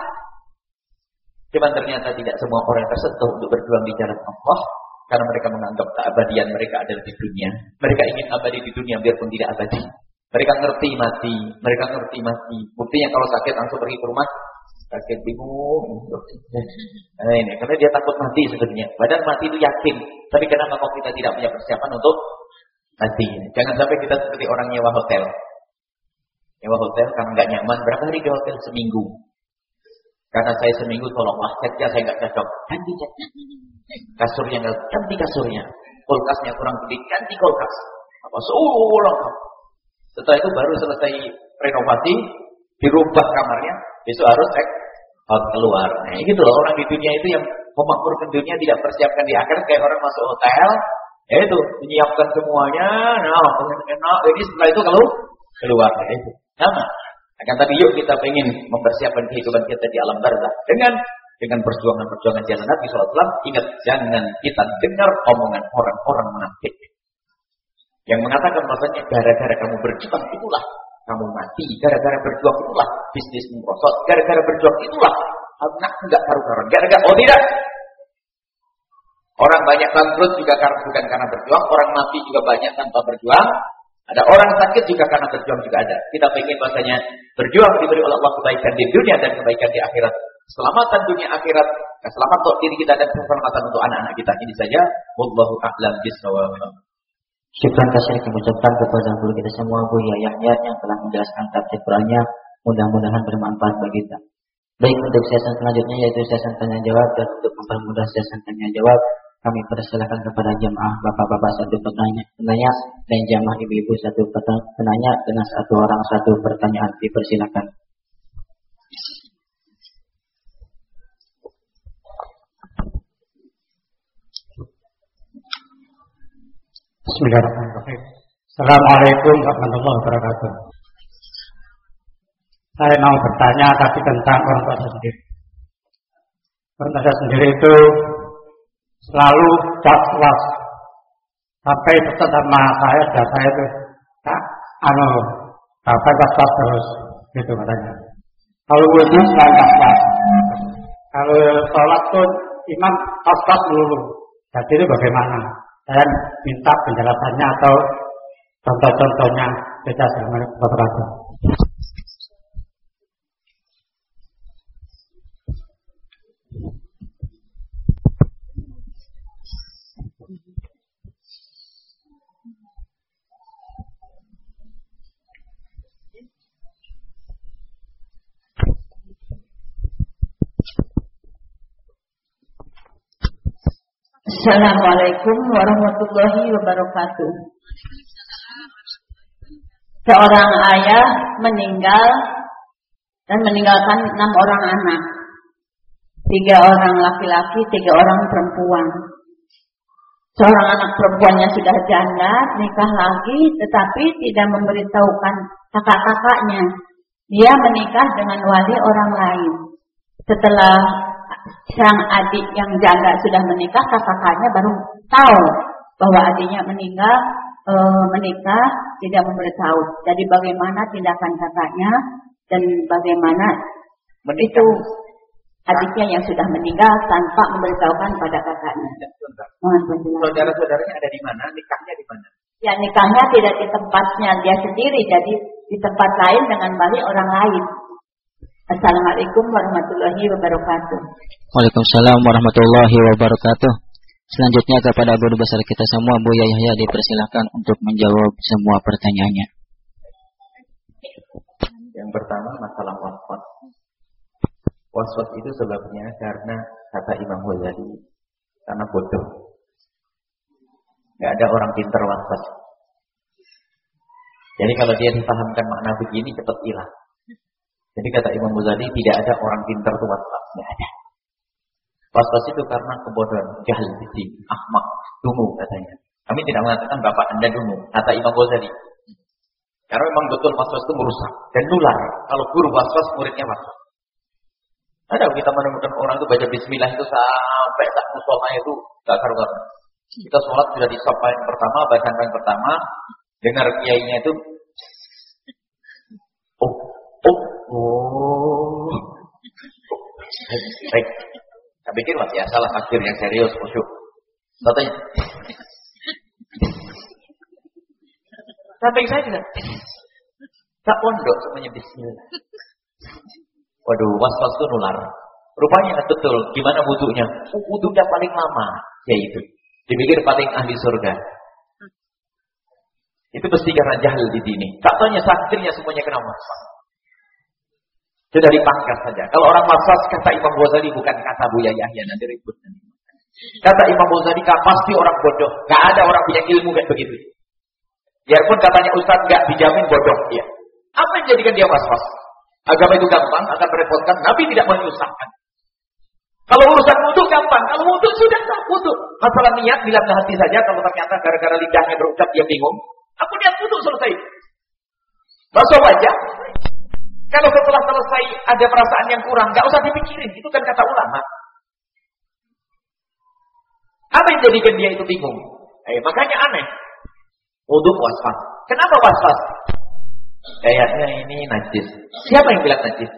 Cuman ternyata tidak semua orang tersentuh untuk berjuang di jalan Allah. Karena mereka menganggap keabadian mereka adalah di dunia. Mereka ingin abadi di dunia biarpun tidak abadi. Mereka ngerti mati. Mereka ngerti mati. Buktinya kalau sakit langsung pergi ke rumah. Sakit bingung. Nah ini, karena dia takut mati sebenarnya. Padahal mati itu yakin. Tapi kenapa kok kita tidak punya persiapan untuk mati? Jangan sampai kita seperti orang nyewa hotel. Nyewa hotel karena nggak nyaman. Berapa hari di hotel? Seminggu. Karena saya seminggu tolong catnya saya nggak cocok. Ganti catnya. Kasurnya nggak, ganti kasurnya. Kulkasnya kurang gede, ganti kulkas. Apa seulang. Setelah itu baru selesai renovasi, dirubah kamarnya. Besok harus cek out keluar. Nah, gitu loh orang di dunia itu yang memakmurkan dunia tidak persiapkan di akhirat kayak orang masuk hotel. Ya itu menyiapkan semuanya. Nah, enak. Jadi setelah itu kalau keluar, ya itu sama. Akan tapi yuk kita ingin mempersiapkan kehidupan kita di alam barzakh dengan perjuangan-perjuangan jalan Nabi SAW. Ingat, jangan kita dengar omongan orang-orang munafik yang mengatakan bahwasanya gara-gara kamu berjuang itulah kamu mati, gara-gara berjuang itulah bisnismu merosot, gara-gara berjuang itulah anak enggak karu-karuan, gara-gara tidak. Orang banyak bangkrut juga bukan karena berjuang, orang mati juga banyak tanpa berjuang. Ada orang sakit juga karena berjuang juga ada. Kita ingin bahasanya berjuang diberi oleh Allah kebaikan di dunia dan kebaikan di akhirat. Keselamatan dunia akhirat, keselamatan untuk diri kita dan keselamatan untuk anak-anak kita. Ini saja. Wallahu a'lam bishawab. Syukran kasih kami ucapkan kepada guru kita semua, Buya Yahya yang telah menjelaskan tafsir Qur'annya. Mudah-mudahan bermanfaat bagi kita. Baik, untuk sesi selanjutnya yaitu sesi tanya jawab, dan untuk mempermudah sesi tanya jawab, kami persilakan kepada jamaah bapak-bapak satu penanya dan jamaah ibu-ibu satu penanya dengan satu orang satu pertanyaan. Dipersilakan. Bismillahirrahmanirrahim. Assalamualaikum warahmatullahi wabarakatuh. Saya mau bertanya tapi tentang orang tua saya sendiri. Orang tua saya sendiri itu selalu was-was sampai pesan sama saya dan saya itu bapak was-was terus gitu katanya. Kalau wudhu selalu was-was, kalau sholat pun imam was-was dulu. Jadi itu bagaimana? Saya minta penjelasannya atau contoh-contohnya. Assalamualaikum warahmatullahi wabarakatuh. Assalamualaikum warahmatullahi wabarakatuh. Seorang ayah meninggal dan meninggalkan 6 orang anak. 3 orang laki-laki, 3 orang perempuan. Seorang anak perempuannya sudah janda, nikah lagi, tetapi tidak memberitahukan kakak-kakaknya. Dia menikah dengan wali orang lain. Setelah sang adik yang janda sudah menikah, kakaknya baru tahu bahwa adiknya menikah, tidak memberitahu. Jadi bagaimana tindakan kakaknya dan bagaimana menikah itu adiknya yang sudah meninggal tanpa memberitahukan pada kakaknya. Mohon penjelasan. Saudara-saudaranya ada di mana? Nikahnya di mana? Ya, nikahnya tidak di tempatnya dia sendiri, jadi di tempat lain dengan wali orang lain. Assalamualaikum warahmatullahi wabarakatuh. Waalaikumsalam warahmatullahi wabarakatuh. Selanjutnya kepada guru besar kita semua, Buya Yahya, dipersilakan untuk menjawab semua pertanyaannya. Yang pertama masalah waswas. Waswas itu sebabnya karena kata Imam Ghazali, karena bodoh. Nggak ada orang pintar waswas. Jadi kalau dia dipahamkan makna begini cepat hilang. Jadi kata Imam Ghazali tidak ada orang pintar itu waswas, nggak ada. Waswas itu karena kebodohan, jahil, ahmak, dungu katanya. Kami tidak mengatakan bapak Anda dungu, kata Imam Ghazali. Karena memang betul waswas itu merusak dan nular. Kalau guru waswas, muridnya waswas. Ada kita menemukan orang itu baca bismillah itu sampai tak musolanya itu gak karu-karuan. Kita sholat sudah disapa yang pertama, bacaan yang pertama, dengar kiainya itu, baik. Saya pikir masih salah akhir yang serius, khusyuk. Katanya, sampai saya juga, tak pondok semuanya bismillah. Waduh, waswas itu nular. Rupanya betul. Gimana wudunya? Wudunya paling lama, yaitu dipikir paling ahli surga. Itu pasti karena jahil di sini. Tak tanya santrinya semuanya kena waswas. Itu dari pangkat saja. Kalau orang waswas kata Imam Ghazali bukan kata Buya Yahya, nanti ribut nanti. Kata Imam Ghazali pasti orang bodoh. Gak ada orang punya ilmu kayak begitu. Biarpun katanya Ustaz gak dijamin bodoh dia. Apa yang jadikan dia waswas? Agama itu gampang, akan merepotkan. Nabi tidak menyusahkan. Kalau urusan wudu gampang. Kalau wudu sudah sah wudu. Masalah niat dalam hati saja. Kalau ternyata gara-gara lidahnya berucap dia bingung. Aku niat wudu selesai. Basuh wajah. Kalau setelah selesai ada perasaan yang kurang, nggak usah dipikirin. Itu kan kata ulama. Apa yang jadikan dia itu bingung? Makanya aneh. Wudu waswas. Kenapa waswas? Kayaknya ini najis. Siapa yang bilang najis?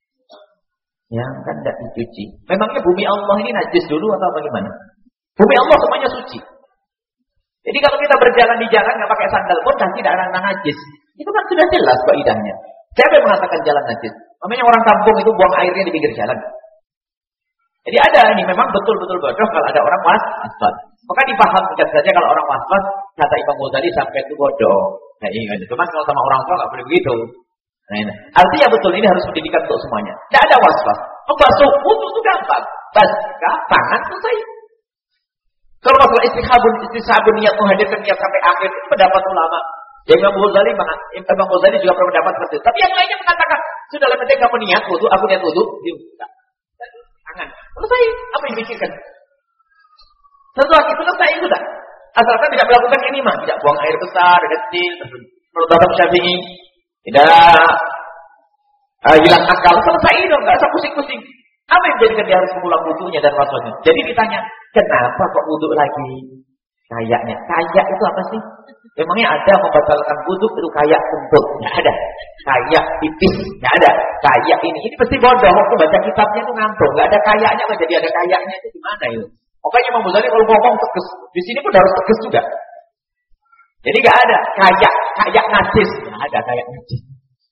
Yang kan tidak dicuci. Memangnya bumi Allah ini najis dulu atau bagaimana? Bumi Allah semuanya suci. Jadi kalau kita berjalan di jalan nggak pakai sandal pun dan tidak ada najis. Itu kan sudah jelas kaidahnya. Siapa yang mengatakan jalan najis? Namanya orang kampung itu buang airnya di pinggir jalan. Jadi ada ini memang betul-betul bodoh kalau ada orang waswas. Maka dipahamkan saja kalau orang waswas kata Imam Ghazali sampai itu bodoh. Nah, ini cuma kalau sama orang tua nggak boleh begitu. Nah, ini. Artinya betul ini harus pendidikan untuk semuanya. Tidak ada waswas. Membasuh wudu itu gampang. Tangan selesai. Kalau masalah istishabun niat menghadirkan niat sampai akhir itu pendapat ulama. Imam Ghazali juga berpendapat seperti itu. Tapi yang lainnya mengatakan sudah lebih penting kamu niat wudu, aku niat wudu, tangan. Selesai. Apa yang dipikirkan? Setelah itu selesai sudah. Asalkan tidak melakukan ini mah, tidak buang air besar, kecil, menurut Imam Syafi'i, tidak hilang akal, selesai dong, nggak usah pusing-pusing. Apa yang menjadikan dia harus mengulang wudunya dan waswasnya? Jadi ditanya, kenapa kok wudu lagi? Kayaknya, kayak itu apa sih? Memangnya ada membatalkan wudu itu kayak kentut? Nggak ada. Kayak pipis? Nggak ada. Kayak ini pasti bodoh. Waktu baca kitabnya itu ngantuk. Nggak ada kayaknya, nggak jadi ada kayaknya itu gimana itu? Makanya Imam Ghazali kalau ngomong tegas, di sini pun harus tegas juga. Jadi nggak ada kayak najis, nggak ada kayak najis.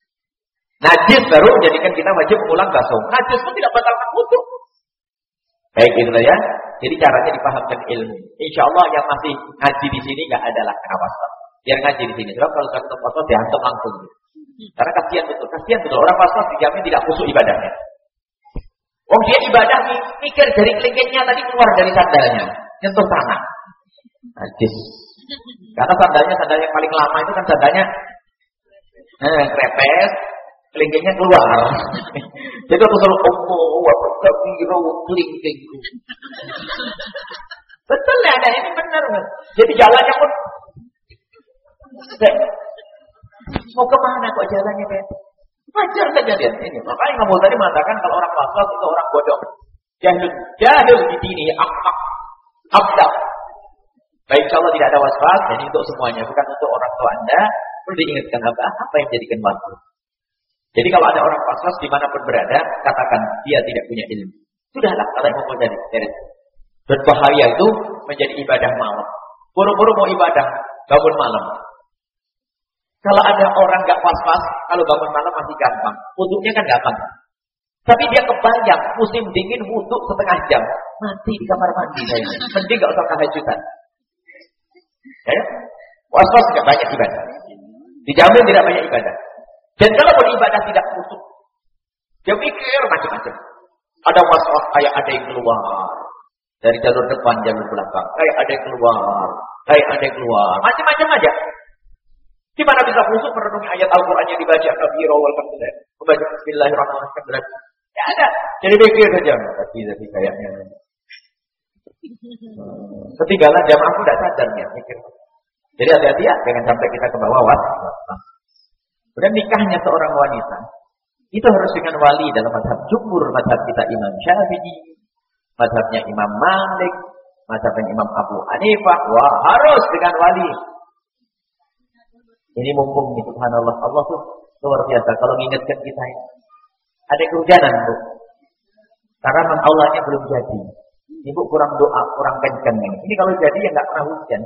Najis baru menjadikan kita wajib mengulang basuh. Najis pun tidak batalkan wudu. Baik itu ya. Jadi caranya dipahamkan ilmu. Insya Allah yang masih ngaji di sini nggak ada lah waswas. Biar ngaji di sini. Sebab kalau sudah ketemu waswas dihantam langsung. Karena kasihan betul orang waswas dijamin tidak khusyuk ibadahnya. Wong dia ibadah nih, mikir dari kelingkingnya tadi keluar dari sandalnya, nyentuh tanah. Najis. Karena sandal yang paling lama itu kan sandalnya krepes, kelingkingnya keluar. Jadi aku selalu kelingking. Betul ya, ada ini benar. Jadi jalannya pun mau kemana kok jalannya Pak? Wajar saja dia ini. Makanya Imam Ghazali mengatakan kalau orang waswas itu orang bodoh. Jahil di sini abdah. Baik, insyaallah tidak ada waswas, jadi untuk semuanya, bukan untuk orang tua Anda. Perlu diingatkan apa yang menjadikan waswas. Jadi kalau ada orang waswas dimanapun berada, katakan dia tidak punya ilmu. Sudahlah, kata Imam Ghazali. Berbahaya itu menjadi ibadah malam. Buru-buru mau ibadah, bangun malam. Kalau ada orang gak was-was, kalau bangun malam masih gampang. Wudunya kan gampang. Tapi dia kebayang, musim dingin wudhu setengah jam. Mati di kamar mandi saya. Mending gak usah kehajutan. Ya? Was-was gak banyak ibadah. Dijamin tidak banyak ibadah. Dan kalau beribadah tidak khusyuk, dia mikir macam-macam. Ada was-was kayak ada yang keluar. Dari jalur depan, jalur belakang. Ada yang keluar. Ada yang keluar. Macam-macam aja. Gimana bisa khusyuk merenungi ayat Al-Quran yang dibaca kabira wal hamdulillah. Membaca bismillahirrahmanirrahim. Ya ada. Jadi pikir saja. Tapi kayaknya. Ketinggalan jamaah aku tidak sadar ya. Mikir. Jadi hati-hati ya. Jangan sampai kita ke bawah. Kemudian nikahnya seorang wanita. Itu harus dengan wali dalam mazhab jumhur. Mazhab kita Imam Syafi'i. Mazhabnya Imam Malik. Mazhabnya Imam Abu Hanifah. Wah, harus dengan wali. Ini mumpung nih, subhanallah. Allah tuh luar biasa. Kalau mengingatkan kita ini. Ada kehujanan, Bu. Karena memang Allahnya belum jadi. Ibu kurang doa, kurang kenceng. Ini kalau jadi ya nggak pernah hujan.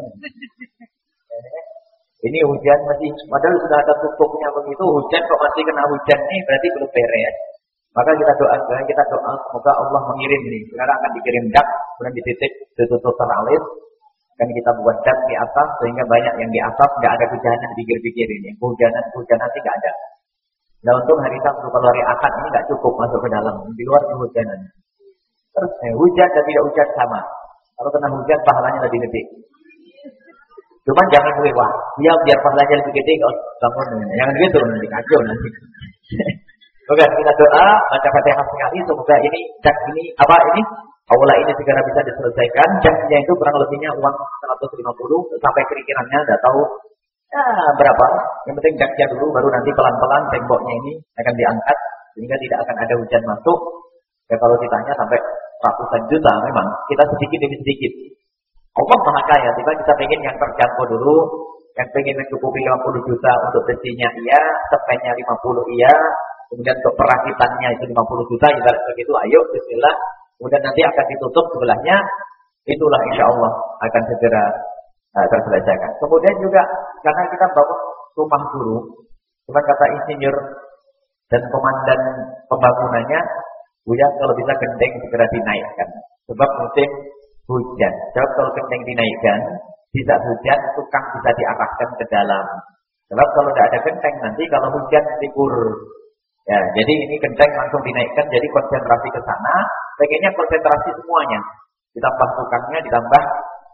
Ini hujan masih, padahal sudah ada tutupnya begitu. Hujan kok masih kena hujan nih, berarti belum beres. Maka kita doa, semoga Allah mengirim nih. Sekarang akan dikirim dak, kemudian dititik, ditutup teralis. Dan kita buat dak di atas, sehingga banyak yang di atas nggak ada hujanan di pinggir-pinggir ini. Hujanan nanti nggak ada. Nah untuk hari Sabtu kalau hari Ahad ini nggak cukup masuk ke dalam, di luar hujanan. Terus hujan dan tidak hujan sama. Kalau kena hujan pahalanya lebih gede. Cuman jangan mewah. Biar pahalanya lebih gede kalau bangun. Jangan gitu nanti kacau nanti. Oke, kita doa, baca Fatihah sekali, semoga ini aula ini segera bisa diselesaikan. Jamnya itu kurang lebihnya uang 150 sampai kira-kiranya enggak tahu berapa. Yang penting jaknya dulu, baru nanti pelan-pelan temboknya ini akan diangkat sehingga tidak akan ada hujan masuk. Ya kalau ditanya sampai ratusan juta memang kita sedikit demi sedikit. Allah Maha Kaya, kita pengen yang terjangkau dulu, yang pengen mencukupi 50 juta untuk besinya iya, sepennya 50 iya. Kemudian untuk perakitannya itu 50 juta, ibarat begitu, ayo bismillah. Kemudian nanti akan ditutup sebelahnya, itulah insya Allah akan segera terselesaikan. Kemudian juga karena kita bangun rumah dulu, cuma kata insinyur dan komandan pembangunannya, Buya kalau bisa genteng segera dinaikkan. Sebab musim hujan. Sebab kalau genteng dinaikkan, tidak hujan, tukang bisa diarahkan ke dalam. Sebab kalau tidak ada genteng nanti kalau hujan libur. Ya, jadi ini genteng langsung dinaikkan, jadi konsentrasi ke sana. Pengennya konsentrasi semuanya. Ditambah tukangnya, ditambah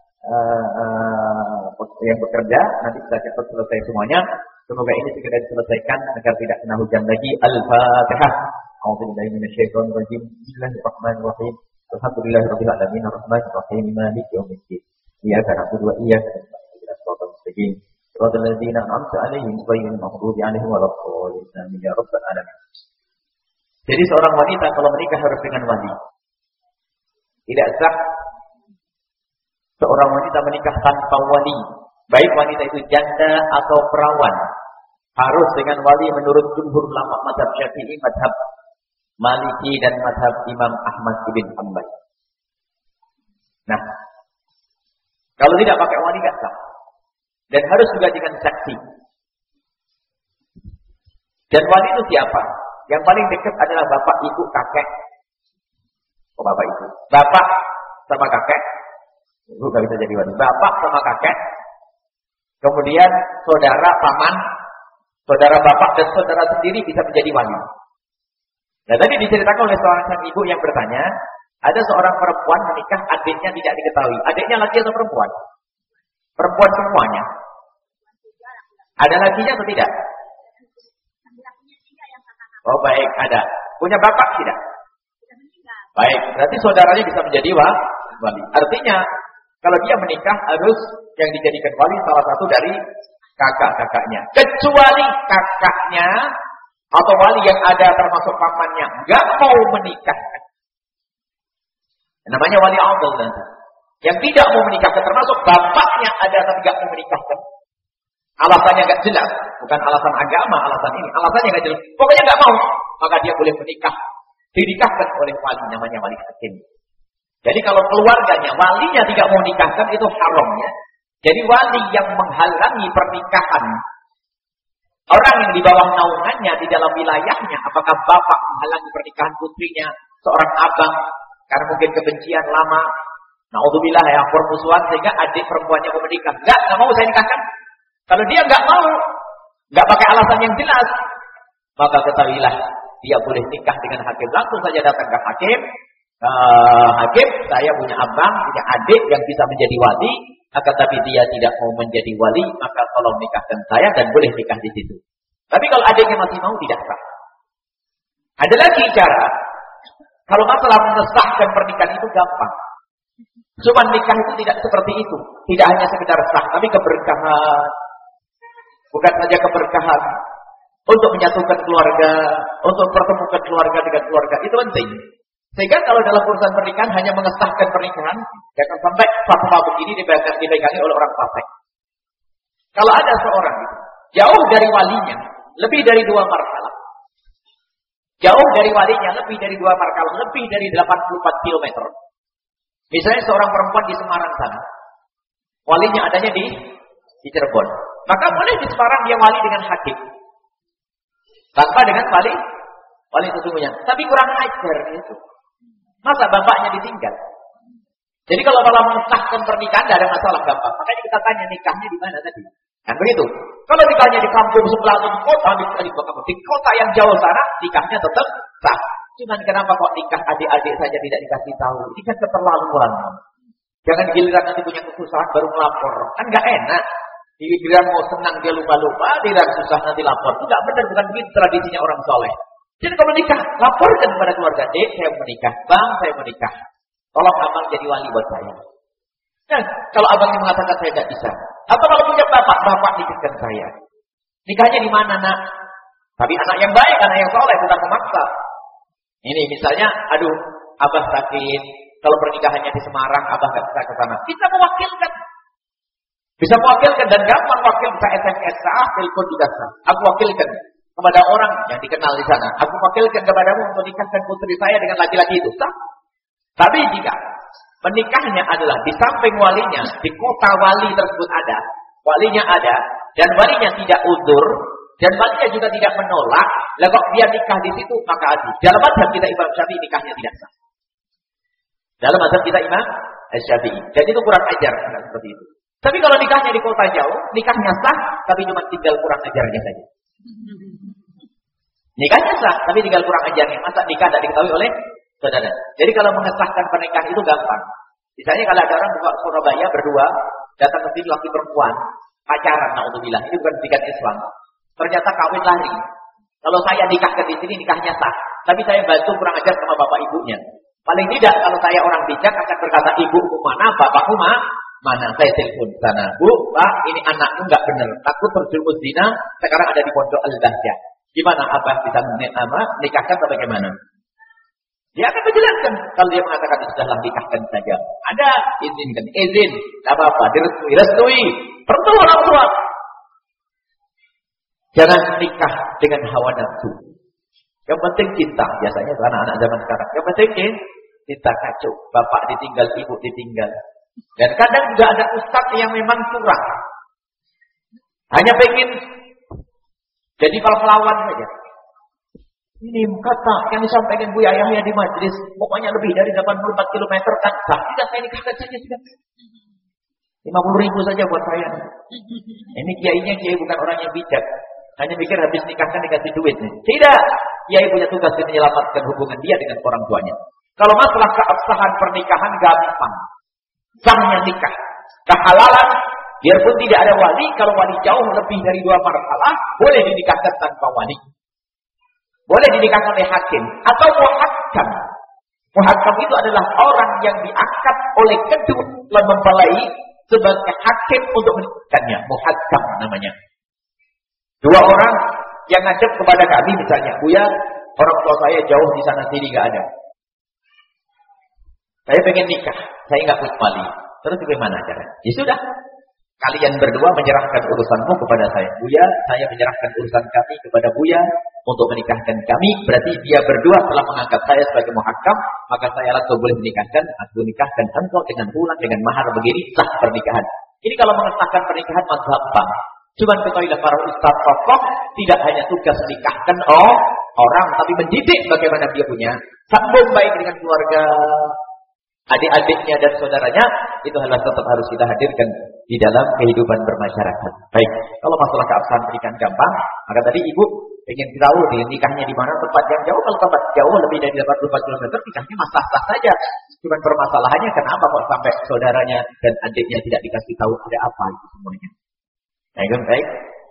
yang bekerja, nanti bisa cepat selesai semuanya. Semoga ini segera diselesaikan agar tidak kena hujan lagi. Al-Fatihah. A'udzubillahi minasyaitonir rajim. Bismillahirrahmanirrahim. Alhamdulillahirabbil alamin arrahmanir rahim maliki yaumiddin. Iyyaka na'budu wa iyyaka nasta'in. Shiratal mustaqim. Shiratal ladzina an'amta 'alaihim ghairil maghdubi 'alaihim waladdallin. Amin ya rabbal alamin. Jadi seorang wanita kalau menikah harus dengan wali. Tidak sah seorang wanita menikah tanpa wali. Baik wanita itu janda atau perawan. Harus dengan wali menurut jumhur ulama mazhab Syafi'i, mazhab Maliki dan mazhab Imam Ahmad bin Hanbal. Nah, kalau tidak pakai wali tidak sah. Dan harus juga dengan saksi. Dan wali itu siapa? Yang paling dekat adalah bapak, ibu, kakek. Oh, bapak ibu. Bapak sama kakek. Ibu gak bisa jadi wali. Bapak sama kakek. Kemudian saudara, paman, saudara bapak dan saudara sendiri bisa menjadi wali. Nah, tadi diceritakan oleh seorang ibu yang bertanya, ada seorang perempuan menikah, adiknya tidak diketahui. Adiknya laki atau perempuan? Perempuan semuanya. Ada lakinya atau tidak? Oh baik, ada. Punya bapak tidak? Baik, berarti saudaranya bisa menjadi wali. Artinya, kalau dia menikah harus yang dijadikan wali salah satu dari kakak-kakaknya. Kecuali kakaknya atau wali yang ada termasuk pamannya nggak mau menikahkan. Namanya wali adil nanti. Yang tidak mau menikahkan termasuk bapaknya ada tapi nggak mau menikahkan. Alasannya nggak jelas, bukan alasan agama, alasan ini, alasannya nggak jelas. Pokoknya nggak mau, maka dia boleh menikah, dinikahkan oleh wali, namanya wali hakim. Jadi kalau keluarganya, walinya tidak mau nikahkan itu haram ya. Jadi wali yang menghalangi pernikahan orang yang di bawah naungannya di dalam wilayahnya, apakah bapak menghalangi pernikahan putrinya, seorang abang, karena mungkin kebencian lama, naudzubillah ya, permusuhan sehingga adik perempuannya mau menikah, nggak mau saya nikahkan. Kalau dia nggak mau, nggak pakai alasan yang jelas, maka ketahuilah dia boleh nikah dengan hakim. Langsung saja datang ke hakim, hakim, saya punya abang, punya adik yang bisa menjadi wali, akan tapi dia tidak mau menjadi wali, maka tolong nikahkan saya dan boleh nikah di situ. Tapi kalau adiknya masih mau, tidak sah. Ada lagi cara. Kalau masalah mengesahkan pernikahan itu gampang. Cuma nikah itu tidak seperti itu. Tidak hanya sekedar sah, tapi keberkahan. Bukan saja keberkahan. Untuk menyatukan keluarga, untuk pertemukan keluarga dengan keluarga, itu penting. Sehingga kalau dalam urusan pernikahan hanya mengesahkan pernikahan, jangan sampai fatwa begini dipegangi oleh orang fasik. Kalau ada seorang jauh dari walinya, lebih dari 2 marhalah. Jauh dari walinya, lebih dari 2 marhalah, lebih dari 84 km. Misalnya seorang perempuan di Semarang sana, walinya adanya di Cirebon. Maka boleh di Semarang dia wali dengan hakim. Tanpa dengan wali sesungguhnya. Tapi kurang ajar itu. Masa bapaknya ditinggal? Jadi kalau malah mengesahkan pernikahan tidak ada masalah, gampang. Makanya kita tanya nikahnya di mana tadi. Kan begitu. Kalau nikahnya di kampung sebelah atau di kota yang jauh sana, nikahnya tetap sah. Cuman kenapa kok nikah adik-adik saja tidak dikasih tahu? Ini kan keterlaluan. Jangan giliran nanti punya kesusahan baru melapor. Kan nggak enak. Giliran mau senang dia lupa-lupa, giliran susah nanti lapor. Itu nggak benar, bukan begitu tradisinya orang soleh. Jadi kalau nikah, laporkan kepada keluarga. Dek, saya mau menikah. Bang, saya mau nikah. Tolong abang jadi wali buat saya. Nah, kalau abangnya mengatakan saya tidak bisa. Atau kalau punya bapak nikahkan saya. Nikahnya di mana, nak? Tapi anak yang baik, anak yang soleh, bukan memaksa. Ini misalnya, aduh, abah sakit. Kalau pernikahannya di Semarang, abah nggak bisa ke sana. Kita mewakilkan. Bisa mewakilkan dan gampang wakil, bisa SMS, telepon juga sah. Aku wakilkan kepada orang yang dikenal di sana. Aku wakilkan kepadamu untuk nikahkan putri saya dengan laki-laki itu. Sah. Tapi jika menikahnya adalah di samping walinya, di kota wali tersebut ada, walinya ada, dan walinya tidak uzur, dan walinya juga tidak menolak, lah kok dia nikah di situ, maka adil. Dalam mazhab kita Imam Syafi'i nikahnya tidak sah. Dalam mazhab kita Imam Syafi'i. Jadi itu kurang ajar seperti itu. Tapi kalau nikahnya di kota jauh, nikahnya sah, tapi cuma tinggal kurang ajarnya saja. Nikahnya sah, tapi tinggal kurang ajarnya. Masa nikah tidak diketahui oleh saudara? Jadi kalau mengesahkan pernikahan itu gampang. Misalnya kalau ada orang buka Surabaya berdua, datang ke sini laki perempuan, pacaran, naudzubillah, ini bukan pernikahan Islam. Ternyata kawin lari. Kalau saya nikahkan di sini, nikahnya sah. Tapi saya bantu kurang ajar sama bapak ibunya. Paling tidak, kalau saya orang bijak akan berkata, ibuku mana, bapakku mana. Saya telepon sana. Bu, Pak, ini anakku nggak benar. Takut terjerumus zina, sekarang ada di pondok Al-Bahjah. Gimana, abah bisa nikahkan atau bagaimana? Dia akan menjelaskan. Kalau dia mengatakan, sudahlah nikahkan saja. Ada, izinkan. Izin, tidak apa-apa, direstui. Perlu orang tua. Jangan nikah dengan hawa nafsu. Yang penting cinta. Biasanya anak-anak zaman sekarang. Yang penting cinta kacau. Bapak ditinggal, ibu ditinggal. Dan kadang juga ada ustaz yang memang curang. Hanya pengen jadi pahlawan saja. Ini kata yang disampaikan Buya Yahya di majlis, pokoknya lebih dari 84 km kan sah. Tidak, saya nikahkan saja sudah. 50.000 saja buat saya. Ini kiainya kiai bukan orang yang bijak. Hanya mikir habis nikahkan dikasih duit. Tidak. Kiai punya tugas menyelamatkan hubungan dia dengan orang tuanya. Kalau masalah keabsahan pernikahan gampang. Sahnya nikah. Kehalalan, biarpun tidak ada wali, kalau wali jauh lebih dari 2 marhalah, boleh dinikahkan tanpa wali. Boleh dinikahkan oleh hakim. Atau muhakkam. Muhakkam itu adalah orang yang diangkat oleh kedua mempelai sebagai hakim untuk menikahkannya. Muhakkam namanya. 2 orang yang ngadep kepada kami misalnya, Buya, orang tua saya jauh di sana sini nggak ada. Saya pengen nikah, saya nggak punya wali. Terus bagaimana caranya? Ya sudah, kalian berdua menyerahkan urusanmu kepada saya. Buya, saya menyerahkan urusan kami kepada Buya untuk menikahkan kami. Berarti dia berdua telah mengangkat saya sebagai muhakkam, maka saya langsung boleh menikahkan. Aku nikahkan engkau dengan bulan, dengan mahar begini, sah pernikahan. Ini kalau mengesahkan pernikahan mazhab Bang. Cuman ketahuilah para ustaz tokoh tidak hanya tugas menikahkan orang, tapi mendidik bagaimana dia punya sambung baik dengan keluarga, adik-adiknya dan saudaranya. Itu adalah tetap harus kita hadirkan di dalam kehidupan bermasyarakat. Baik, kalau masalah keabsahan pernikahan gampang, maka tadi ibu Ingin tahu di nikahnya di mana, tempat yang jauh. Kalau tempat jauh lebih dari 84 km, nikahnya sah-sah saja. Cuman permasalahannya kenapa kok sampai saudaranya dan adiknya tidak dikasih tahu ada apa itu semuanya. Nah, itu baik.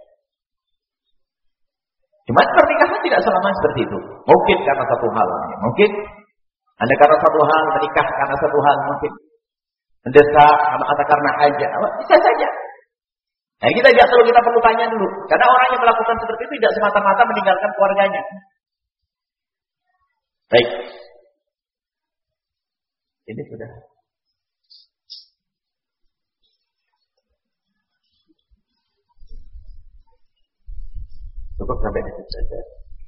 Cuman pernikahan tidak selama seperti itu. Mungkin karena satu hal. Mungkin Anda karena satu hal, menikah karena satu hal mungkin. Mendesak atau karena hajat. Bisa saja. Nah, kita perlu tanya dulu. Karena orang yang melakukan seperti itu tidak semata-mata meninggalkan keluarganya. Baik. Ini sudah. Cukup sampai di situ saja.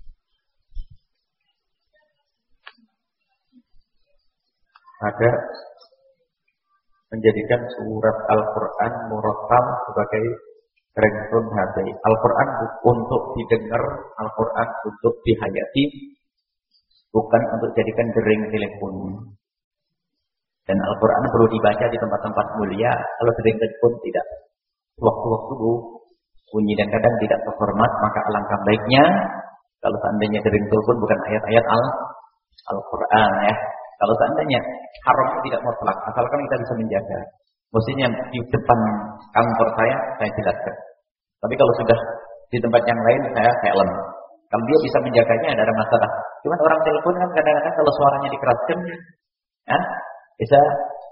Ada menjadikan surat Al-Quran murattal sebagai ringtone HP. Al-Quran untuk didengar, Al-Quran untuk dihayati, bukan untuk jadikan dering telepon. Dan Al-Quran perlu dibaca di tempat-tempat mulia. Kalau dering telepon tidak. Waktu-waktu bunyi dan kadang tidak terhormat, maka alangkah baiknya kalau seandainya dering telepon bukan ayat-ayat Al-Quran ya. Kalau seandainya haram tidak mutlak, asalkan kita bisa menjaga. Mestinya di depan kantor saya jelaskan. Tapi kalau sudah di tempat yang lain, saya silent. Kalau dia bisa menjaganya, ada masalah. Cuman orang telepon kan kadang-kadang kalau suaranya dikeraskan, ya, bisa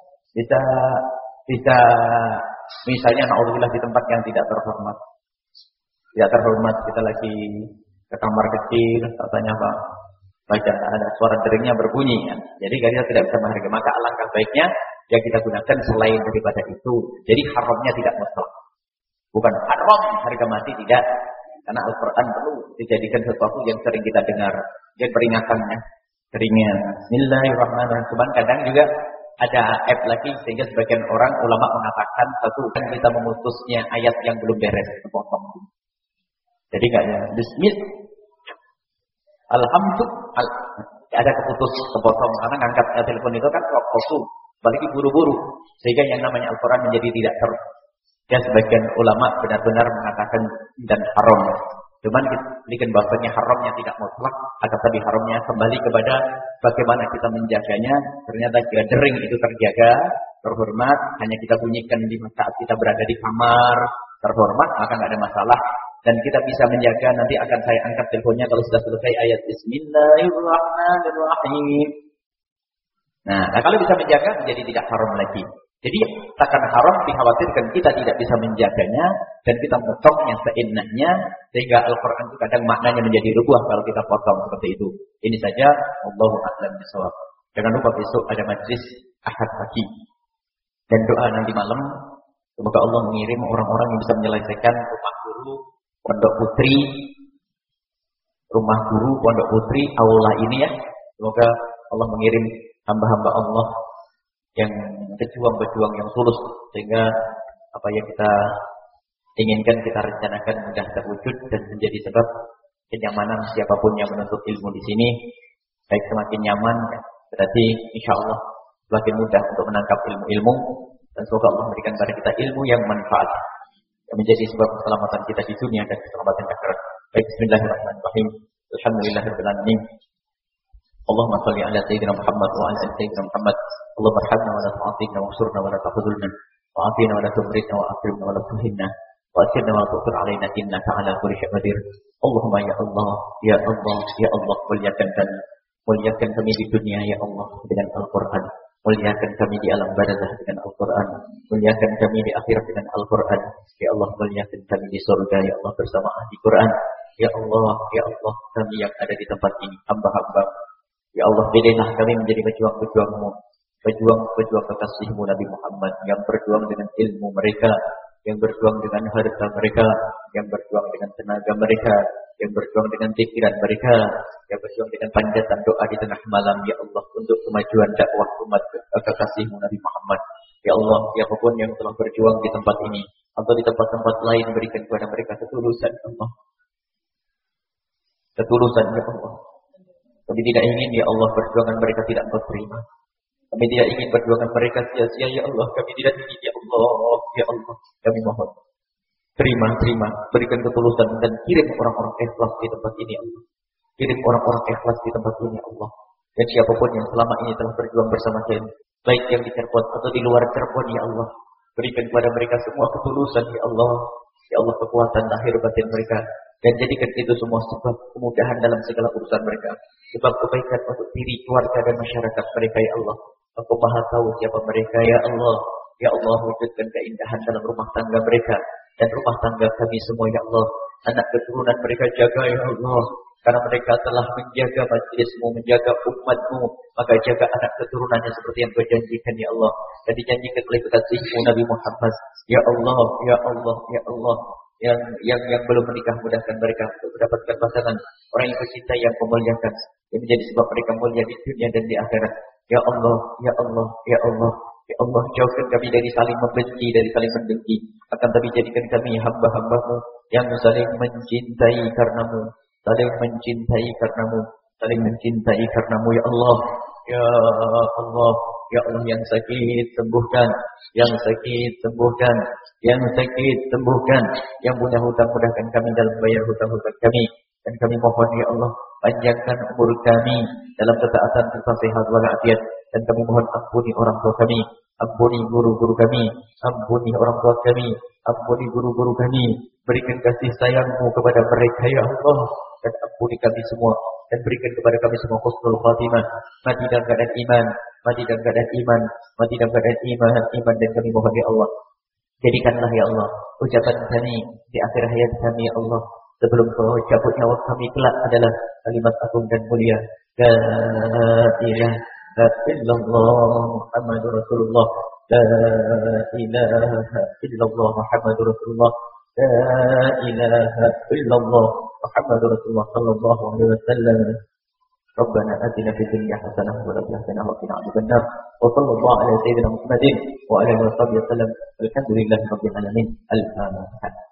misalnya naudzubillah di tempat yang tidak terhormat. Tidak terhormat, kita lagi ke kamar kecil, katanya apa? Baca ada suara deringnya berbunyi kan. Jadi kita tidak bisa menghargai, maka alangkah baiknya yang kita gunakan selain daripada itu. Jadi haramnya tidak mutlak. Bukan haram harga mati, tidak. Karena Al-Quran perlu dijadikan sesuatu yang sering kita dengar. Dan peringatannya seringnya Bismillahirrahmanirrahim. Cuman kadang juga ada app lagi sehingga sebagian orang ulama mengatakan satu kan kita memutusnya ayat yang belum beres sepotong. Jadi kayaknya Bismillah. Alhamdulillah ada kepotong karena ngangkat telepon itu kan waktu balik buru-buru sehingga yang namanya Al-Quran menjadi tidak ya sebagian ulama benar-benar mengatakan dan haram. Cuman bikin bahasanya haramnya tidak mutlak, akan tapi haramnya kembali kepada bagaimana kita menjaganya. Ternyata jika dering itu terjaga, terhormat, hanya kita bunyikan di saat kita berada di kamar, terhormat, maka nggak ada masalah. Dan kita bisa menjaga, nanti akan saya angkat teleponnya kalau sudah selesai ayat Bismillahirrahmanirrahim. Nah, kalau bisa menjaga, menjadi tidak haram lagi. Jadi, takkan haram dikhawatirkan kita tidak bisa menjaganya, dan kita potongnya seenaknya, sehingga Al-Quran itu kadang maknanya menjadi rubuh kalau kita potong seperti itu. Ini saja, Allahu a'lam bishawab. Jangan lupa besok ada majlis Ahad pagi. Dan doa nanti malam, semoga Allah mengirim orang-orang yang bisa menyelesaikan rumah guru, pondok putri, rumah guru, pondok putri, aula ini ya. Semoga Allah mengirim hamba-hamba Allah yang pejuang-pejuang yang tulus sehingga apa yang kita inginkan, kita rencanakan mudah terwujud dan menjadi sebab kenyamanan siapapun yang menuntut ilmu di sini. Baik semakin nyaman, berarti insya Allah semakin mudah untuk menangkap ilmu-ilmu dan semoga Allah memberikan kepada kita ilmu yang manfaat yang menjadi sebab keselamatan kita di dunia dan keselamatan akhirat. Baik, bismillahirrahmanirrahim. Alhamdulillahirabbil alamin. Allahumma shalli ala sayyidina Muhammad wa ala sayyidina Muhammad. Allahumma arhamna wa la tu'athina wa ansurna wa la takhzulna. Wa afina wa la tumritna wa akrimna wa la tuhinna. Wa asirna wa la tu'thir alaina innaka ala kulli syai'in qadir. Allahumma ya Allah, ya Allah, ya Allah, muliakan kami di dunia ya Allah dengan Al-Qur'an. Muliakan kami di alam barzakh dengan Al-Quran. Muliakan kami di akhirat dengan Al-Quran. Ya Allah, muliakan kami di surga ya Allah bersama ahli Quran. Ya Allah, kami yang ada di tempat ini, hamba-hamba. Ya Allah, pilihlah kami menjadi pejuang-pejuang-Mu, pejuang-pejuang kekasih-Mu Nabi Muhammad yang berjuang dengan ilmu mereka, yang berjuang dengan harta mereka, yang berjuang dengan tenaga mereka, yang berjuang dengan pikiran mereka, yang berjuang dengan panjatan doa di tengah malam, ya Allah, untuk kemajuan dakwah umat kekasih-Mu Nabi Muhammad. Ya Allah, siapapun yang telah berjuang di tempat ini atau di tempat-tempat lain, berikan kepada mereka ketulusan, Allah. Ketulusan, ya Allah. Kami tidak ingin, ya Allah, perjuangan mereka tidak Engkau terima. Kami tidak ingin perjuangan mereka sia-sia, ya Allah. Kami tidak ingin, ya Allah, kami mohon. Terima, berikan ketulusan dan kirim orang-orang ikhlas di tempat ini Allah. Kirim orang-orang ikhlas di tempat ini Allah. Dan siapapun yang selama ini telah berjuang bersama kami, baik yang di Cirebon atau di luar Cirebon ya Allah, berikan kepada mereka semua ketulusan ya Allah. Ya Allah, kekuatan lahir batin mereka, dan jadikan itu semua sebab kemudahan dalam segala urusan mereka, sebab kebaikan untuk diri, keluarga dan masyarakat mereka ya Allah. Engkau Maha tahu siapa mereka ya Allah. Ya Allah, wujudkan keindahan dalam rumah tangga mereka dan rumah tangga kami semua ya Allah. Anak keturunan mereka jaga ya Allah, karena mereka telah menjaga majlismu, menjaga umatmu, maka jaga anak keturunannya seperti yang kau janjikan ya Allah, dan dijanjikan oleh kekasihmu Nabi Muhammad. Ya Allah, ya Allah, ya Allah, yang belum menikah, mudahkan mereka untuk mendapatkan pasangan orang yang bercinta, yang memuliakan, yang menjadi sebab mereka mulia di dunia dan di akhirat. Ya Allah, ya Allah, ya Allah, ya Allah, jauhkan kami dari saling membenci, dari saling mendengki, akan tapi jadikan kami hamba-hambamu yang saling mencintai karenamu, saling mencintai karenamu, saling mencintai karenamu ya Allah. Ya Allah, ya Allah, yang sakit sembuhkan, yang sakit sembuhkan, yang sakit sembuhkan, yang punya hutang mudahkan kami dalam bayar hutang-hutang kami, dan kami mohon ya Allah, panjangkan umur kami dalam ketaatan serta sehat walafiat, dan kami mohon ampuni orang tua kami, ampuni guru-guru kami, ampuni orang tua kami, ampuni guru-guru kami, berikan kasih sayangmu kepada mereka ya Allah, dan ampuni kami semua, dan berikan kepada kami semua husnul khatimah, mati dalam keadaan iman, mati dalam keadaan iman, mati dalam keadaan iman, dan kami mohon ya Allah, jadikanlah ya Allah ucapan kami di akhir hayat kami ya Allah, sebelum kau cabut nyawa kami kelak adalah kalimat agung dan mulia, la ilaha illallah Muhammadur Rasulullah, la ilaha illallah Muhammadur Rasulullah, la ilaha illallah Muhammadur Rasulullah sallallahu alaihi wasallam. ربنا آتنا في الدنيا حسنة وفي الآخرة حسنة وقنا عذاب النار وصلى الله على سيدنا محمد وعلى آله وصحبه وسلم. الحمد لله رب العالمين. الفاتحة.